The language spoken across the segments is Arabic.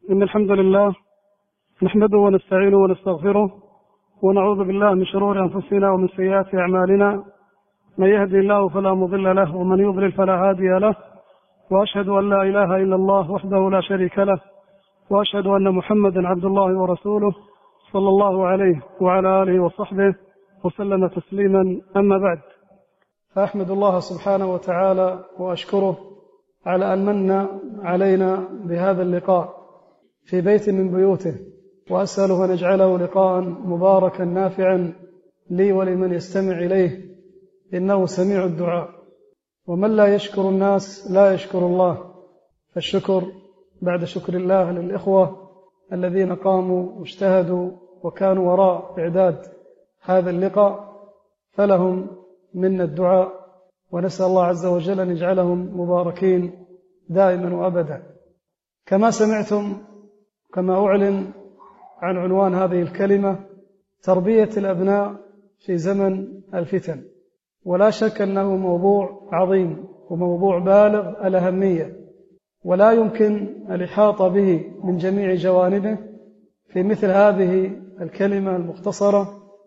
إن الحمد لله نحمده ونستعينه ونستغفره ونعوذ بالله من شرور أنفسنا ومن سيئات أعمالنا. من يهدي الله فلا مضل له ومن يضلل فلا هادي له، وأشهد أن لا إله إلا الله وحده لا شريك له، وأشهد أن محمدا عبد الله ورسوله صلى الله عليه وعلى آله وصحبه وسلم تسليما. أما بعد، فأحمد الله سبحانه وتعالى وأشكره على أن من علينا بهذا اللقاء في بيت من بيوته، وأسأله أن يجعله لقاء مباركا نافعا لي ولمن يستمع إليه، إنه سميع الدعاء. ومن لا يشكر الناس لا يشكر الله، فالشكر بعد شكر الله للإخوة الذين قاموا واجتهدوا وكانوا وراء إعداد هذا اللقاء، فلهم منا الدعاء، ونسأل الله عز وجل أن يجعلهم مباركين دائما وأبدا. كما سمعتم، كما أعلن عن عنوان هذه الكلمة: تربية الأبناء في زمن الفتن. ولا شك أنه موضوع عظيم وموضوع بالغ الأهمية، ولا يمكن الإحاطة به من جميع جوانبه في مثل هذه الكلمة المختصرة،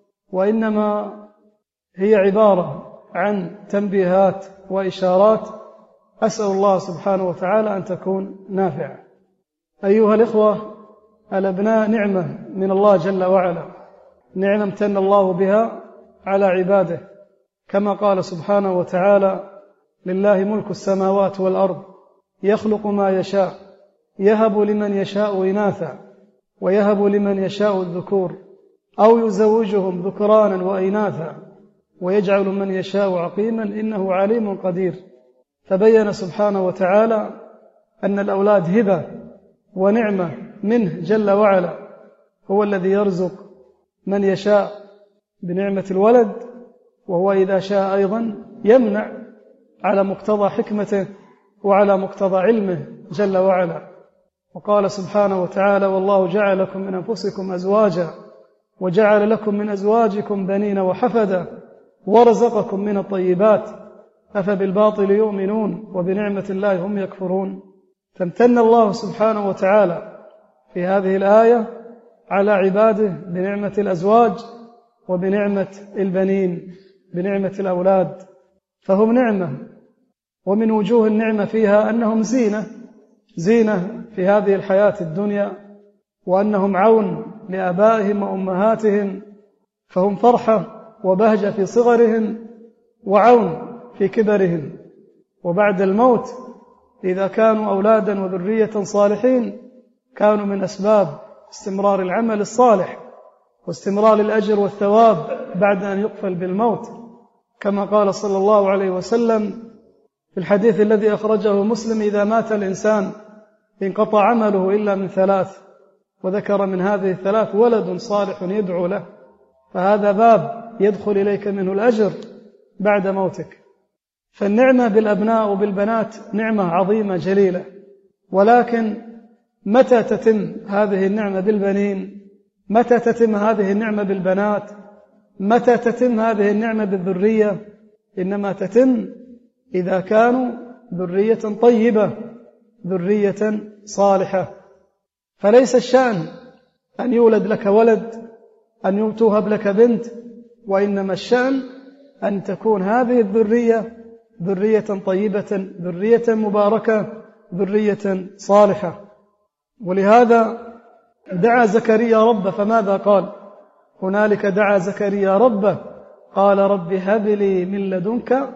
وإنما هي عبارة عن تنبيهات وإشارات أسأل الله سبحانه وتعالى أن تكون نافعة. أيها الإخوة، الأبناء نعمة من الله جل وعلا، نعمة امتن الله بها على عباده، كما قال سبحانه وتعالى: لله ملك السماوات والأرض يخلق ما يشاء يهب لمن يشاء إناثا ويهب لمن يشاء الذكور أو يزوجهم ذكرانا وإناثا ويجعل من يشاء عقيما إنه عليم قدير. فبين سبحانه وتعالى أن الأولاد هبة ونعمة منه جل وعلا، هو الذي يرزق من يشاء بنعمة الولد، وهو إذا شاء أيضا يمنع على مقتضى حكمته وعلى مقتضى علمه جل وعلا. وقال سبحانه وتعالى: والله جعل لكم من أنفسكم أزواجا وجعل لكم من أزواجكم بنين وحفدا ورزقكم من الطيبات أفبالباطل يؤمنون وبنعمة الله هم يكفرون. فامتن الله سبحانه وتعالى في هذه الآية على عباده بنعمة الأزواج وبنعمة البنين، بنعمة الأولاد، فهم نعمة. ومن وجوه النعمة فيها أنهم زينة في هذه الحياة الدنيا، وأنهم عون لآبائهم وأمهاتهم، فهم فرحة وبهجة في صغرهم وعون في كبرهم. وبعد الموت إذا كانوا أولادا وذرية صالحين كانوا من أسباب استمرار العمل الصالح واستمرار الأجر والثواب بعد أن يقفل بالموت، كما قال صلى الله عليه وسلم في الحديث الذي أخرجه مسلم: إذا مات الإنسان انقطع عمله إلا من ثلاث، وذكر من هذه الثلاث ولد صالح يدعو له، فهذا باب يدخل إليك منه الأجر بعد موتك. فالنعمة بالأبناء وبالبنات نعمة عظيمة جليلة، ولكن متى تتم هذه النعمة بالبنين؟ متى تتم هذه النعمة بالبنات؟ متى تتم هذه النعمة بالذرية؟ إنما تتم إذا كانوا ذرية طيبة، ذرية صالحة. فليس الشأن أن يولد لك ولد، أن توهب لك بنت، وإنما الشأن أن تكون هذه الذرية ذرية طيبة، ذرية مباركة، ذرية صالحة. ولهذا دعا زكريا ربه، فماذا قال؟ هنالك دعا زكريا ربه قال: رب هب لي من لدنك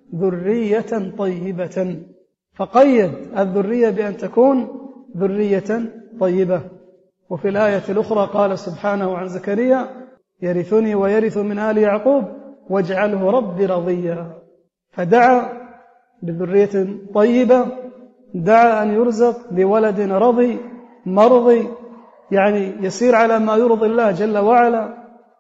ذرية طيبة، فقيد الذرية بأن تكون ذرية طيبة. وفي الآية الأخرى قال سبحانه عن زكريا: يرثني ويرث من آل يعقوب واجعله ربي رضيا. فدعا بذرية طيبة، دعا أن يرزق بولد رضي مرضي، يعني يسير على ما يرضي الله جل وعلا.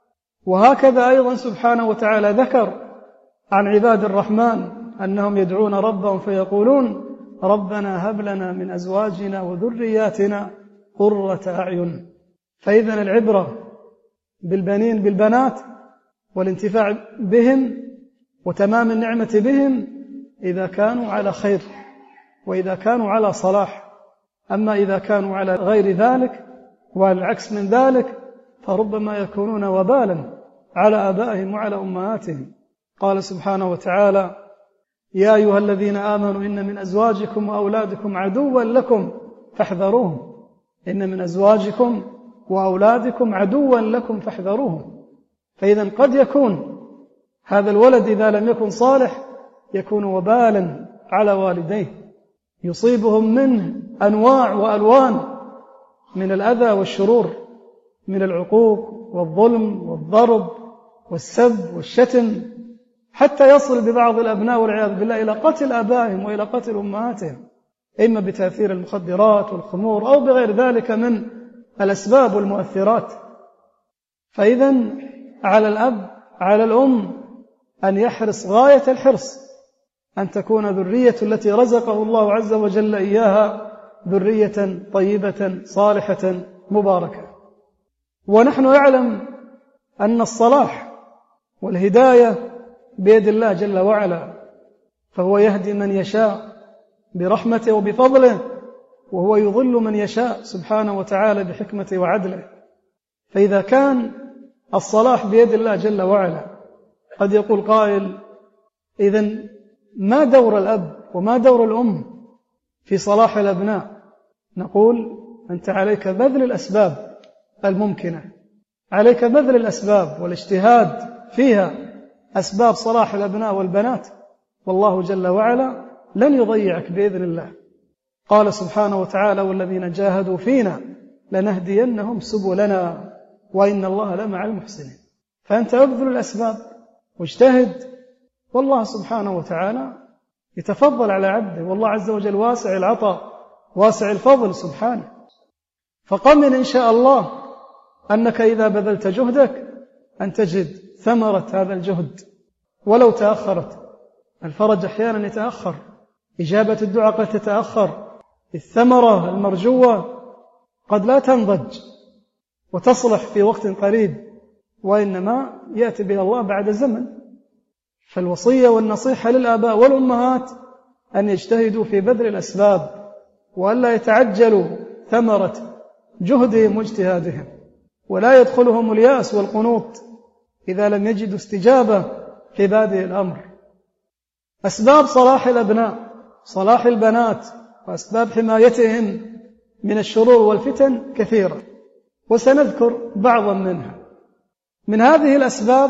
وهكذا أيضا سبحانه وتعالى ذكر عن عباد الرحمن أنهم يدعون ربهم فيقولون: ربنا هب لنا من أزواجنا وذرياتنا قرة أعين. فإذن العبرة بالبنين بالبنات والانتفاع بهم وتمام النعمة بهم إذا كانوا على خير وإذا كانوا على صلاح. أما إذا كانوا على غير ذلك وعلى العكس من ذلك فربما يكونون وبالا على آبائهم وعلى أمهاتهم. قال سبحانه وتعالى: يا أيها الذين آمنوا إن من أزواجكم وأولادكم عدوا لكم فاحذروهم. إن من أزواجكم وأولادكم عدوا لكم فاحذروهم. فإذا قد يكون هذا الولد إذا لم يكن صالح يكون وبالا على والديه، يصيبهم منه أنواع وألوان من الأذى والشرور، من العقوق والظلم والضرب والسب والشتم، حتى يصل ببعض الأبناء والعياذ بالله إلى قتل آبائهم وإلى قتل أمهاتهم، إما بتأثير المخدرات والخمور أو بغير ذلك من الأسباب والمؤثرات. فإذا على الأب على الأم أن يحرص غاية الحرص أن تكون ذرية التي رزقه الله عز وجل إياها ذرية طيبة صالحة مباركة. ونحن نعلم أن الصلاح والهداية بيد الله جل وعلا، فهو يهدي من يشاء برحمته وبفضله، وهو يضل من يشاء سبحانه وتعالى بحكمته وعدله. فإذا كان الصلاح بيد الله جل وعلا، قد يقول قائل: إذن ما دور الأب وما دور الأم في صلاح الأبناء؟ نقول: أنت عليك بذل الأسباب الممكنة، عليك بذل الأسباب والاجتهاد فيها، أسباب صلاح الأبناء والبنات، والله جل وعلا لن يضيعك بإذن الله. قال سبحانه وتعالى: والذين جاهدوا فينا لنهدينهم سبلنا وإن الله لمع المحسنين. فأنت أبذل الأسباب واجتهد، والله سبحانه وتعالى يتفضل على عبده، والله عز وجل واسع العطاء واسع الفضل سبحانه. فقمن إن شاء الله أنك إذا بذلت جهدك أن تجد ثمرة هذا الجهد ولو تأخرت. الفرج أحيانا يتأخر، إجابة الدعاء قد تتأخر، الثمرة المرجوة قد لا تنضج وتصلح في وقت قريب، وإنما يأتي بها الله بعد زمن. فالوصية والنصيحة للآباء والأمهات أن يجتهدوا في بذل الأسباب، وألا يتعجلوا ثمرة جهدهم واجتهادهم، ولا يدخلهم اليأس والقنوط إذا لم يجدوا استجابة في بادئ الأمر. أسباب صلاح الأبناء، صلاح البنات، وأسباب حمايتهم من الشرور والفتن كثيرة، وسنذكر بعضا منها. من هذه الأسباب: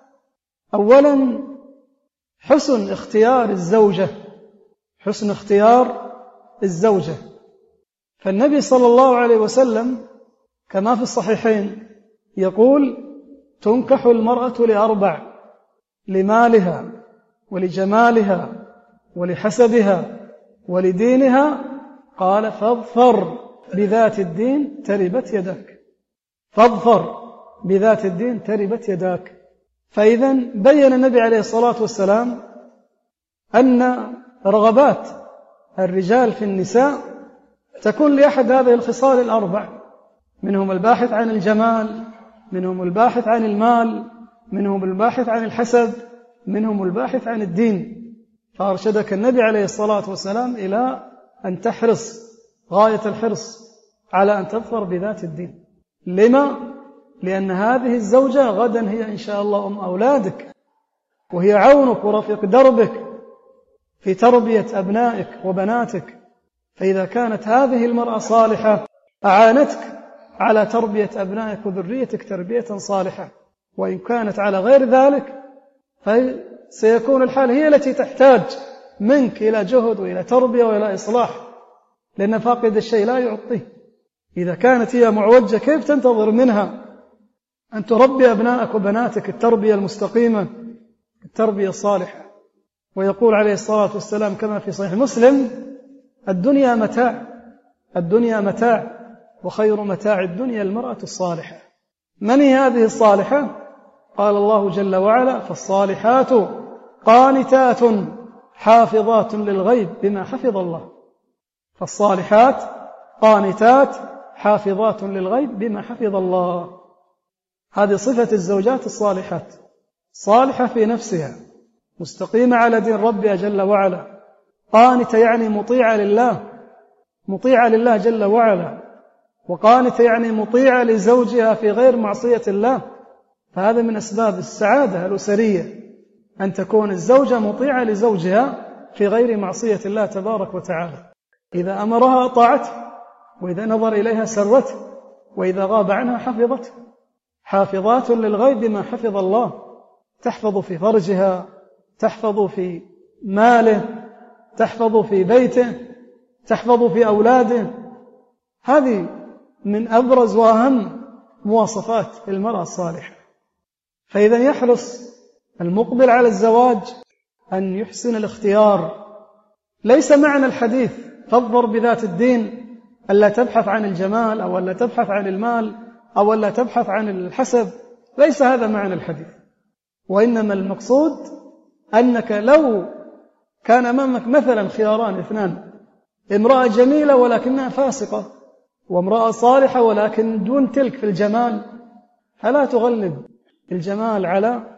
أولا حسن اختيار الزوجة، حسن اختيار الزوجة. فالنبي صلى الله عليه وسلم كما في الصحيحين يقول: تنكح المرأة لأربع: لمالها ولجمالها ولحسبها ولدينها. قال: فاظفر بذات الدين تربت يداك. فاظفر بذات الدين تربت يداك. فإذا بين النبي عليه الصلاة والسلام أن رغبات الرجال في النساء تكون لأحد هذه الخصال الأربع: منهم الباحث عن الجمال، منهم الباحث عن المال، منهم الباحث عن الحسب، منهم الباحث عن الدين. فأرشدك النبي عليه الصلاة والسلام إلى أن تحرص غاية الحرص على أن تظفر بذات الدين. لما؟ لأن هذه الزوجة غدا هي إن شاء الله أم أولادك، وهي عونك ورفيق دربك في تربية أبنائك وبناتك. فإذا كانت هذه المرأة صالحة أعانتك على تربية أبنائك وذريتك تربية صالحة، وإن كانت على غير ذلك فسيكون الحال هي التي تحتاج منك إلى جهد وإلى تربية وإلى إصلاح، لأن فاقد الشيء لا يعطيه. إذا كانت هي معوجة كيف تنتظر منها أن تربي أبنائك وبناتك التربية المستقيمة، التربية الصالحة؟ ويقول عليه الصلاة والسلام كما في صحيح مسلم: الدنيا متاع، الدنيا متاع، وخير متاع الدنيا المرأة الصالحة. من هي هذه الصالحة؟ قال الله جل وعلا: فالصالحات قانتات حافظات للغيب بما حفظ الله. فالصالحات قانتات حافظات للغيب بما حفظ الله. هذه صفة الزوجات الصالحات، صالحة في نفسها، مستقيمة على دين ربها جل وعلا، قانتة يعني مطيعة لله مطيعة لله جل وعلا، وقانتة يعني مطيعة لزوجها في غير معصية الله، فهذا من أسباب السعادة الأسرية، أن تكون الزوجة مطيعة لزوجها في غير معصية الله تبارك وتعالى. إذا أمرها أطاعته، وإذا نظر إليها سرته، وإذا غاب عنها حفظته. حافظات للغيب بما حفظ الله، تحفظ في فرجها، تحفظ في ماله، تحفظ في بيته، تحفظ في أولاده. هذه من أبرز وأهم مواصفات المرأة الصالحة. فإذا يحرص المقبل على الزواج أن يحسن الاختيار. ليس معنى الحديث فاظفر بذات الدين ألا تبحث عن الجمال، أو ألا تبحث عن المال، أو ألا تبحث عن الحسب. ليس هذا معنى الحديث، وإنما المقصود أنك لو كان أمامك مثلا خياران اثنان، امرأة جميلة ولكنها فاسقة، وامرأة صالحة ولكن دون تلك في الجمال، فلا تغلب الجمال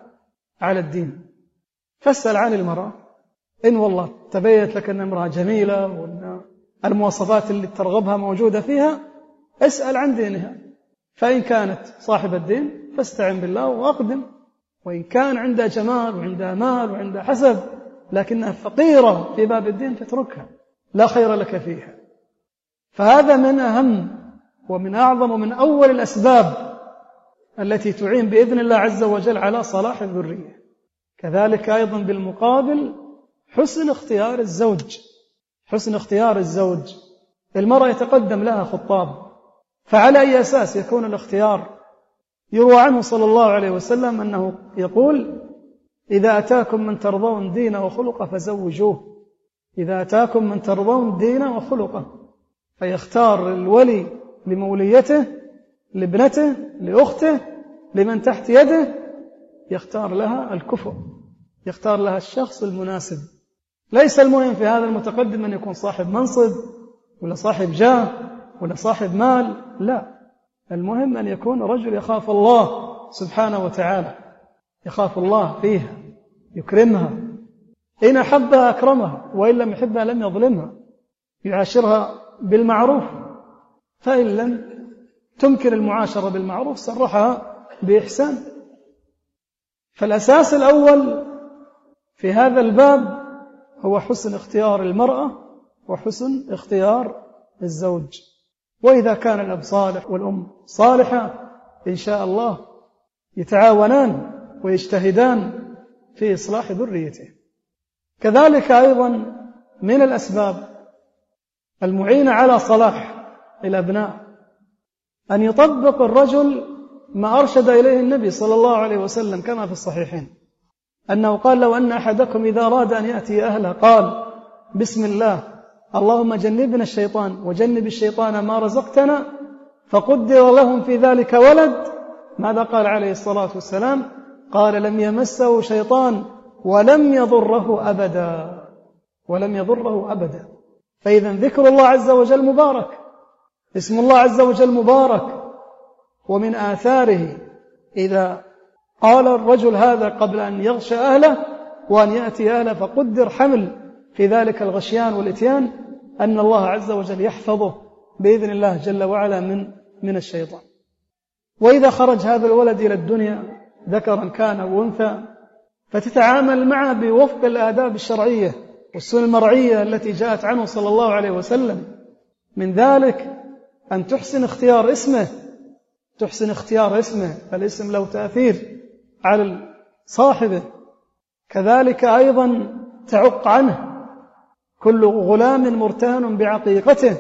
على الدين. فاسأل عن المرأة، إن والله تبيت لك أن امرأة جميلة وأن المواصفات اللي ترغبها موجودة فيها، اسأل عن دينها، فإن كانت صاحب الدين فاستعن بالله وأقدم، وإن كان عندها جمال وعندها مال وعندها حسب لكنها فقيرة في باب الدين فاتركها، لا خير لك فيها. فهذا من أهم ومن أعظم ومن أول الأسباب التي تعين بإذن الله عز وجل على صلاح الذرية. كذلك أيضا بالمقابل حسن اختيار الزوج. حسن اختيار الزوج، المرأة يتقدم لها خطاب، فعلى أي أساس يكون الاختيار؟ يروى عنه صلى الله عليه وسلم أنه يقول: إذا أتاكم من ترضون دينه وخلقه فزوجوه. إذا أتاكم من ترضون دينه وخلقه، فيختار الولي لموليته، لابنته، لأخته، لمن تحت يده، يختار لها الكفء، يختار لها الشخص المناسب. ليس المهم في هذا المتقدم أن يكون صاحب منصب ولا صاحب جاه ولا صاحب مال، لا، المهم أن يكون رجل يخاف الله سبحانه وتعالى، يخاف الله فيها، يكرمها، إن أحبها أكرمها، وإن لم يحبها لم يظلمها، يعاشرها بالمعروف، فإن لم تمكن المعاشرة بالمعروف صرحها بإحسان. فالأساس الأول في هذا الباب هو حسن اختيار المرأة وحسن اختيار الزوج. وإذا كان الأب صالح والأم صالحة إن شاء الله يتعاونان ويجتهدان في إصلاح ذريته. كذلك أيضا من الأسباب المعينة على صلاح الأبناء أن يطبق الرجل ما أرشد إليه النبي صلى الله عليه وسلم كما في الصحيحين، أنه قال: لو أن أحدكم إذا أراد أن يأتي أهله قال: بسم الله اللهم جنبنا الشيطان وجنب الشيطان ما رزقتنا، فقدر لهم في ذلك ولد، ماذا قال عليه الصلاة والسلام؟ قال: لم يمسه شيطان ولم يضره أبدا، ولم يضره أبدا. فإذا ذكر الله عز وجل مبارك، اسم الله عز وجل مبارك، ومن آثاره إذا قال الرجل هذا قبل أن يغشى أهله وأن يأتي أهله فقدر حمل في ذلك الغشيان والإتيان، أن الله عز وجل يحفظه بإذن الله جل وعلا من الشيطان. وإذا خرج هذا الولد إلى الدنيا ذكرا كان أو أنثى، فتتعامل معه بوفق الآداب الشرعية والسنن المرعية التي جاءت عنه صلى الله عليه وسلم. من ذلك أن تحسن اختيار اسمه، تحسن اختيار اسمه، فالاسم له تأثير على صاحبه. كذلك أيضا تعق عنه، كل غلام مرتهن بعقيقته،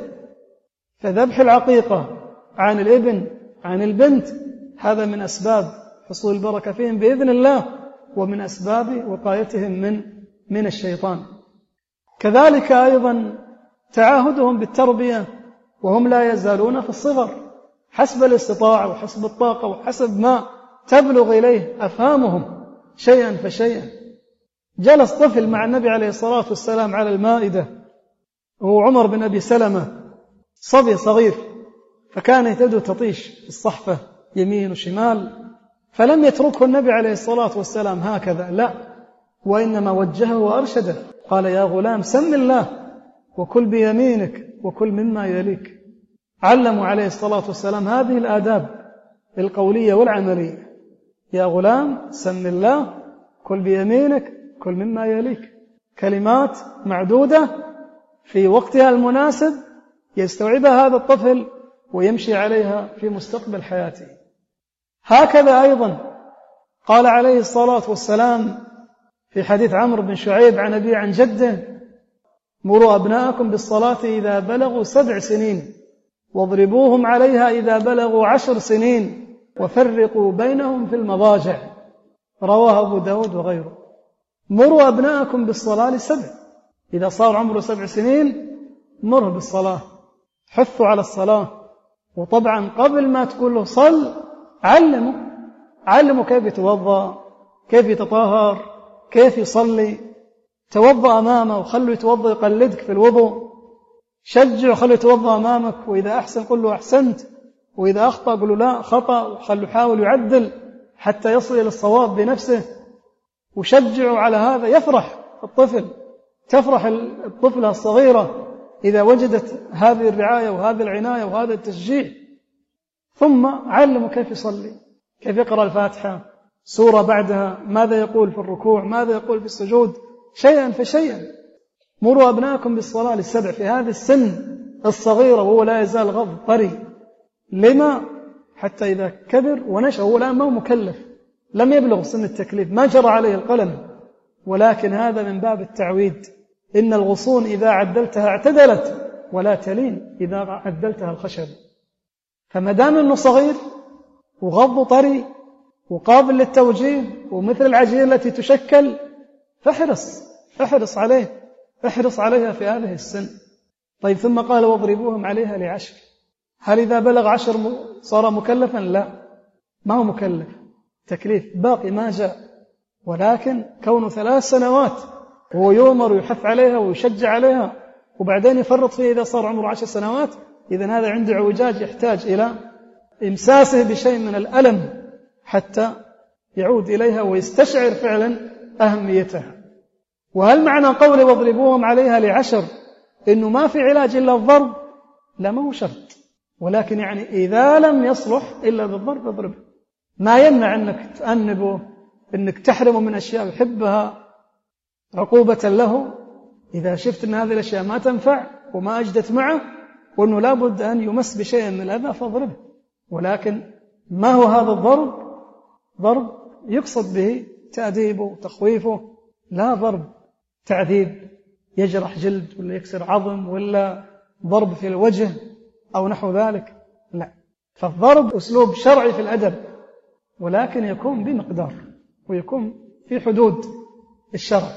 فذبح العقيقة عن الابن عن البنت هذا من أسباب حصول البركة فيهم بإذن الله، ومن أسباب وقايتهم من الشيطان. كذلك أيضا تعاهدهم بالتربية وهم لا يزالون في الصغر، حسب الاستطاعة وحسب الطاقة وحسب ما تبلغ إليه أفهامهم شيئا فشيئا. جلس طفل مع النبي عليه الصلاة والسلام على المائدة، وهو عمر بن أبي سلمة، صبي صغير، فكان يهتدي تطيش في الصحفة يمين وشمال، فلم يتركه النبي عليه الصلاة والسلام هكذا، لا، وإنما وجهه وأرشده، قال: يا غلام سم الله وكل بيمينك وكل مما يليك. علموا عليه الصلاة والسلام هذه الآداب القولية والعملية. يا غلام سم الله، كل بيمينك، كل مما يليك. كلمات معدودة في وقتها المناسب يستوعبها هذا الطفل ويمشي عليها في مستقبل حياته. هكذا أيضا قال عليه الصلاة والسلام في حديث عمرو بن شعيب عن أبيه عن جده: مروا أبناءكم بالصلاة إذا بلغوا 7 سنين واضربوهم عليها إذا بلغوا 10 سنين وفرقوا بينهم في المضاجع. رواه أبو داود وغيره. مروا أبناءكم بالصلاة ل7، إذا صار عمره 7 سنين مره بالصلاة، حثوا على الصلاة. وطبعا قبل ما تقول له صل علمه كيف يتوضأ، كيف يتطهر، كيف يصلي. توضأ أمامه وخلوا يتوضأ يقلدك في الوضوء. شجع وخلوا يتوضأ أمامك، وإذا أحسن قل له أحسنت، وإذا أخطأ قل له لا خطأ، وخلوا يحاول يعدل حتى يصل إلى الصواب بنفسه. وشجعوا على هذا. يفرح الطفل، تفرح الطفلة الصغيرة إذا وجدت هذه الرعاية وهذه العناية وهذا التشجيع. ثم علموا كيف يصلي، كيف يقرأ الفاتحة، سورة بعدها، ماذا يقول في الركوع، ماذا يقول في السجود، شيئا فشيئا. مروا أبناءكم بالصلاة ل7 في هذه السن الصغيرة وهو لا يزال غض طري. لما؟ حتى إذا كبر ونشأ، هو الآن ما هو مكلف، لم يبلغ سن التكليف، ما جرى عليه القلم، ولكن هذا من باب التعويد. إن الغصون إذا عدلتها اعتدلت ولا تلين إذا عدلتها الخشب. فما دام أنه صغير وغض طري وقابل للتوجيه ومثل العجين التي تشكل، فاحرص عليها في هذه السن. طيب ثم قال واضربوهم عليها ل10. هل إذا بلغ 10 صار مكلفا؟ لا، ما هو مكلف، تكليف باقي ما جاء، ولكن كونه 3 سنوات وهو يؤمر ويحث عليها ويشجع عليها وبعدين يفرط فيها إذا صار عمره 10 سنوات، إذن هذا عنده اعوجاج يحتاج إلى إمساسه بشيء من الألم حتى يعود إليها ويستشعر فعلا أهميتها. وهل معنى قول واضربوهم عليها ل10 إنه ما في علاج إلا الضرب؟ لا، ما هو شرط، ولكن يعني إذا لم يصلح إلا بالضرب اضربه. ما يمنع أنك تأنبه، أنك تحرمه من أشياء يحبها عقوبة له إذا شفت أن هذه الأشياء ما تنفع وما أجدت معه وأنه لابد أن يمس بشيء من الأذى فاضربه. ولكن ما هو هذا الضرب؟ ضرب يقصد به تأديبه وتخويفه، لا ضرب تعذيب يجرح جلد ولا يكسر عظم ولا ضرب في الوجه أو نحو ذلك، لا. فالضرب أسلوب شرعي في الأدب، ولكن يكون بمقدار ويكون في حدود الشرع.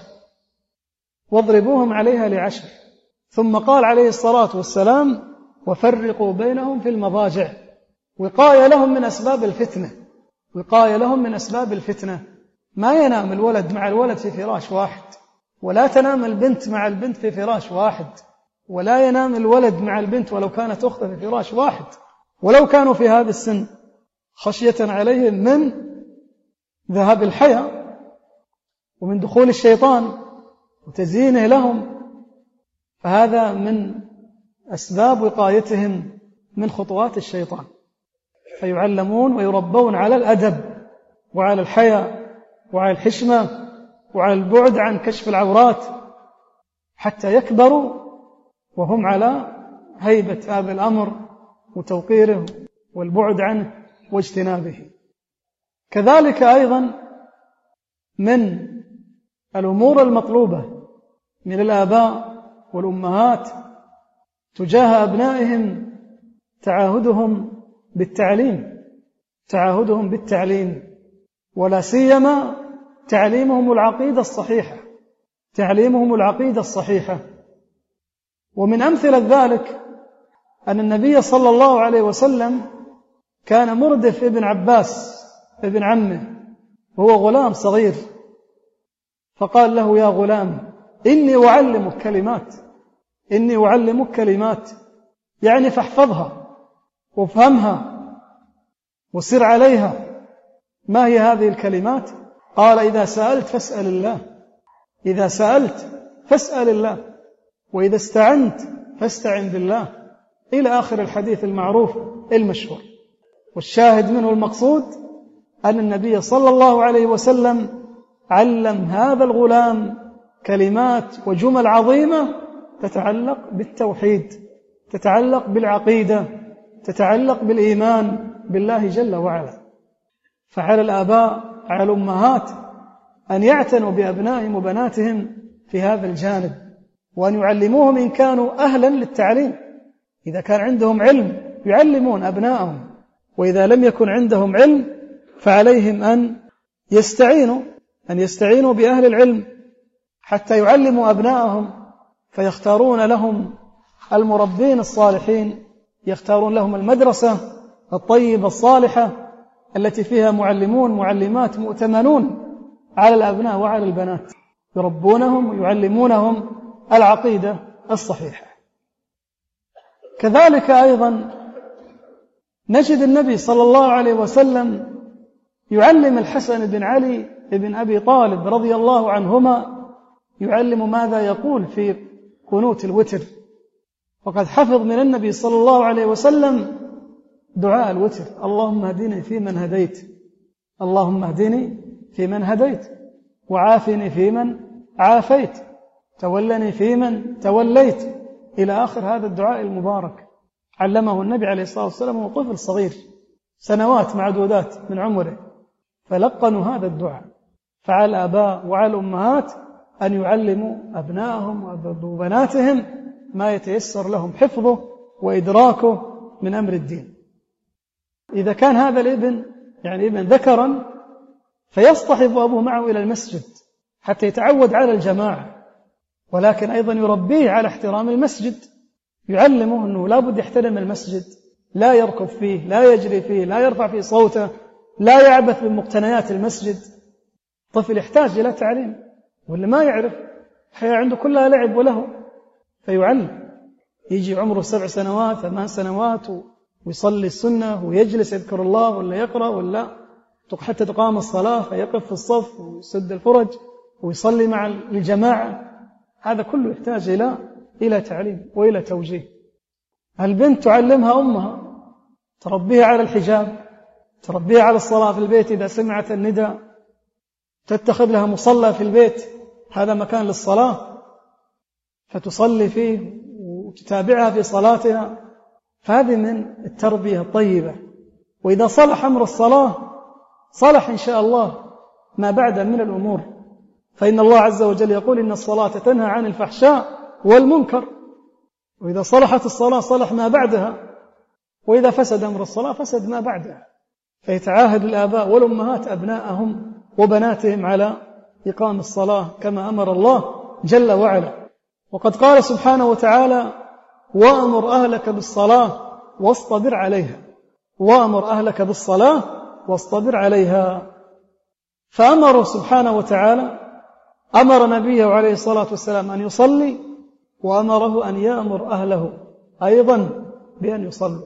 واضربوهم عليها ل10. ثم قال عليه الصلاة والسلام وفرقوا بينهم في المضاجع، وقاية لهم من أسباب الفتنة، وقاية لهم من أسباب الفتنة. ما ينام الولد مع الولد في فراش واحد، ولا تنام البنت مع البنت في فراش واحد، ولا ينام الولد مع البنت ولو كانت أخته في فراش واحد، ولو كانوا في هذا السن، خشية عليهم من ذهاب الحياة ومن دخول الشيطان وتزيينه لهم. فهذا من أسباب وقايتهم من خطوات الشيطان. فيعلمون ويربون على الأدب وعلى الحياء وعلى الحشمة وعلى البعد عن كشف العورات حتى يكبروا وهم على هيبة هذا الأمر وتوقيره والبعد عنه واجتنابه. كذلك أيضا من الأمور المطلوبة من الآباء والأمهات تجاه أبنائهم تعاهدهم بالتعليم، ولا سيما تعليمهم العقيدة الصحيحة. ومن أمثلة ذلك أن النبي صلى الله عليه وسلم كان مردف ابن عباس ابن عمه وهو غلام صغير، فقال له يا غلام إني أعلمك كلمات يعني فاحفظها وافهمها وسر عليها. ما هي هذه الكلمات؟ قال إذا سألت فاسأل الله، وإذا استعنت فاستعن بالله إلى آخر الحديث المعروف المشهور. والشاهد منه المقصود أن النبي صلى الله عليه وسلم علم هذا الغلام كلمات وجمل عظيمة تتعلق بالتوحيد، تتعلق بالعقيدة، تتعلق بالإيمان بالله جل وعلا. فعلى الآباء، على الأمهات أن يعتنوا بأبنائهم وبناتهم في هذا الجانب، وأن يعلموهم إن كانوا أهلا للتعليم. إذا كان عندهم علم يعلمون أبنائهم، وإذا لم يكن عندهم علم فعليهم أن يستعينوا بأهل العلم حتى يعلموا أبنائهم، فيختارون لهم المربين الصالحين، يختارون لهم المدرسة الطيبة الصالحة التي فيها معلمون معلمات مؤتمنون على الأبناء وعلى البنات، يربونهم ويعلمونهم العقيدة الصحيحة. كذلك أيضا نجد النبي صلى الله عليه وسلم يعلم الحسن بن علي بن أبي طالب رضي الله عنهما، يعلم ماذا يقول في قنوت الوتر. وقد حفظ من النبي صلى الله عليه وسلم دعاء الوتر: اللهم اهدني فيمن هديت، اللهم اهدني فيمن هديت، وعافني فيمن عافيت، تولني فيمن توليت، إلى آخر هذا الدعاء المبارك. علمه النبي عليه الصلاة والسلام وهو طفل صغير، سنوات معدودات من عمره، فلقنوا هذا الدعاء. فعلى الآباء وعلى الأمهات أن يعلموا أبنائهم وبناتهم ما يتيسر لهم حفظه وإدراكه من أمر الدين. إذا كان هذا الابن ابن ذكرا فيصطحب أبوه معه إلى المسجد حتى يتعود على الجماعة، ولكن أيضا يربيه على احترام المسجد، يعلمه أنه لا بد يحترم المسجد، لا يركض فيه، لا يجري فيه، لا يرفع فيه صوته، لا يعبث بمقتنيات المسجد. طفل يحتاج إلى تعليم، واللي ما يعرف الحياة عنده كلها لعب وله، فيعلم. يجي عمره 7 سنوات 8 سنوات ويصلي السنة ويجلس يذكر الله ولا يقرأ ولا حتى تقام الصلاة، فيقف في الصف ويسد الفرج ويصلي مع الجماعة. هذا كله يحتاج إلى تعليم وإلى توجيه. البنت تعلمها أمها، تربيها على الحجاب، تربيها على الصلاة في البيت إذا سمعت النداء، تتخذ لها مصلى في البيت، هذا مكان للصلاة، فتصلي فيه وتتابعها في صلاتها. فهذه من التربية الطيبة. وإذا صلح أمر الصلاة صلح إن شاء الله ما بعد من الأمور، فإن الله عز وجل يقول إن الصلاة تنهى عن الفحشاء والمنكر. وإذا صلحت الصلاة صلح ما بعدها، وإذا فسد أمر الصلاة فسد ما بعدها. فيتعاهد الآباء والأمهات أبناءهم وبناتهم على إقام الصلاة كما أمر الله جل وعلا. وقد قال سبحانه وتعالى: وأمر أهلك بالصلاة واصطبر عليها، وأمر أهلك بالصلاة واصطبر عليها. فأمر سبحانه وتعالى، أمر نبيه عليه الصلاة والسلام أن يصلي، وأمره أن يأمر أهله أيضا بأن يصلوا.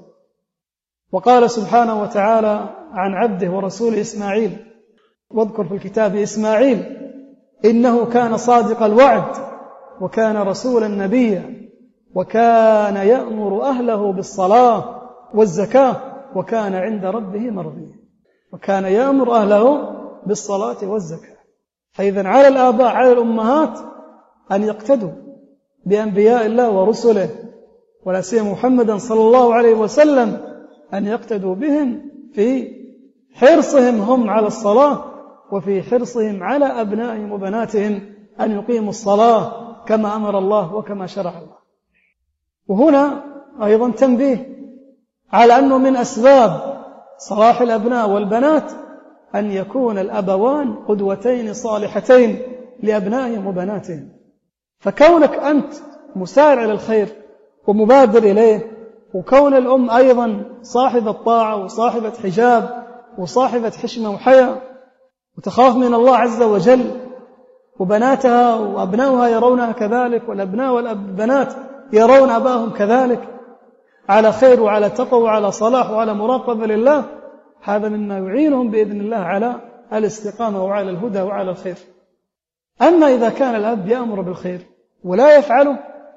وقال سبحانه وتعالى عن عبده ورسوله إسماعيل: واذكر في الكتاب إسماعيل إنه كان صادق الوعد وكان رسولا نبيا وكان يأمر أهله بالصلاة والزكاة وكان عند ربه مرضيا. وكان يأمر أهله بالصلاة والزكاة. فإذا على الآباء على الأمهات أن يقتدوا بأنبياء الله ورسله، ولا سيما محمدا صلى الله عليه وسلم، أن يقتدوا بهم في حرصهم هم على الصلاة، وفي حرصهم على أبنائهم وبناتهم أن يقيموا الصلاة كما أمر الله وكما شرع الله. وهنا أيضا تنبيه على أنه من أسباب صلاح الأبناء والبنات أن يكون الأبوان قدوتين صالحتين لأبنائهم وبناتهم. فكونك أنت مسارع للخير ومبادر إليه، وكون الأم أيضا صاحبة طاعة وصاحبة حجاب وصاحبة حشمة وحياء وتخاف من الله عز وجل، وبناتها وأبنائها يرونها كذلك، والأبناء والبنات يرون أباهم كذلك على خير وعلى تقوى وعلى صلاح وعلى مراقبة لله، هذا مما يعينهم بإذن الله على الاستقامة وعلى الهدى وعلى الخير. أما إذا كان الأب يأمر بالخير ولا يفعله،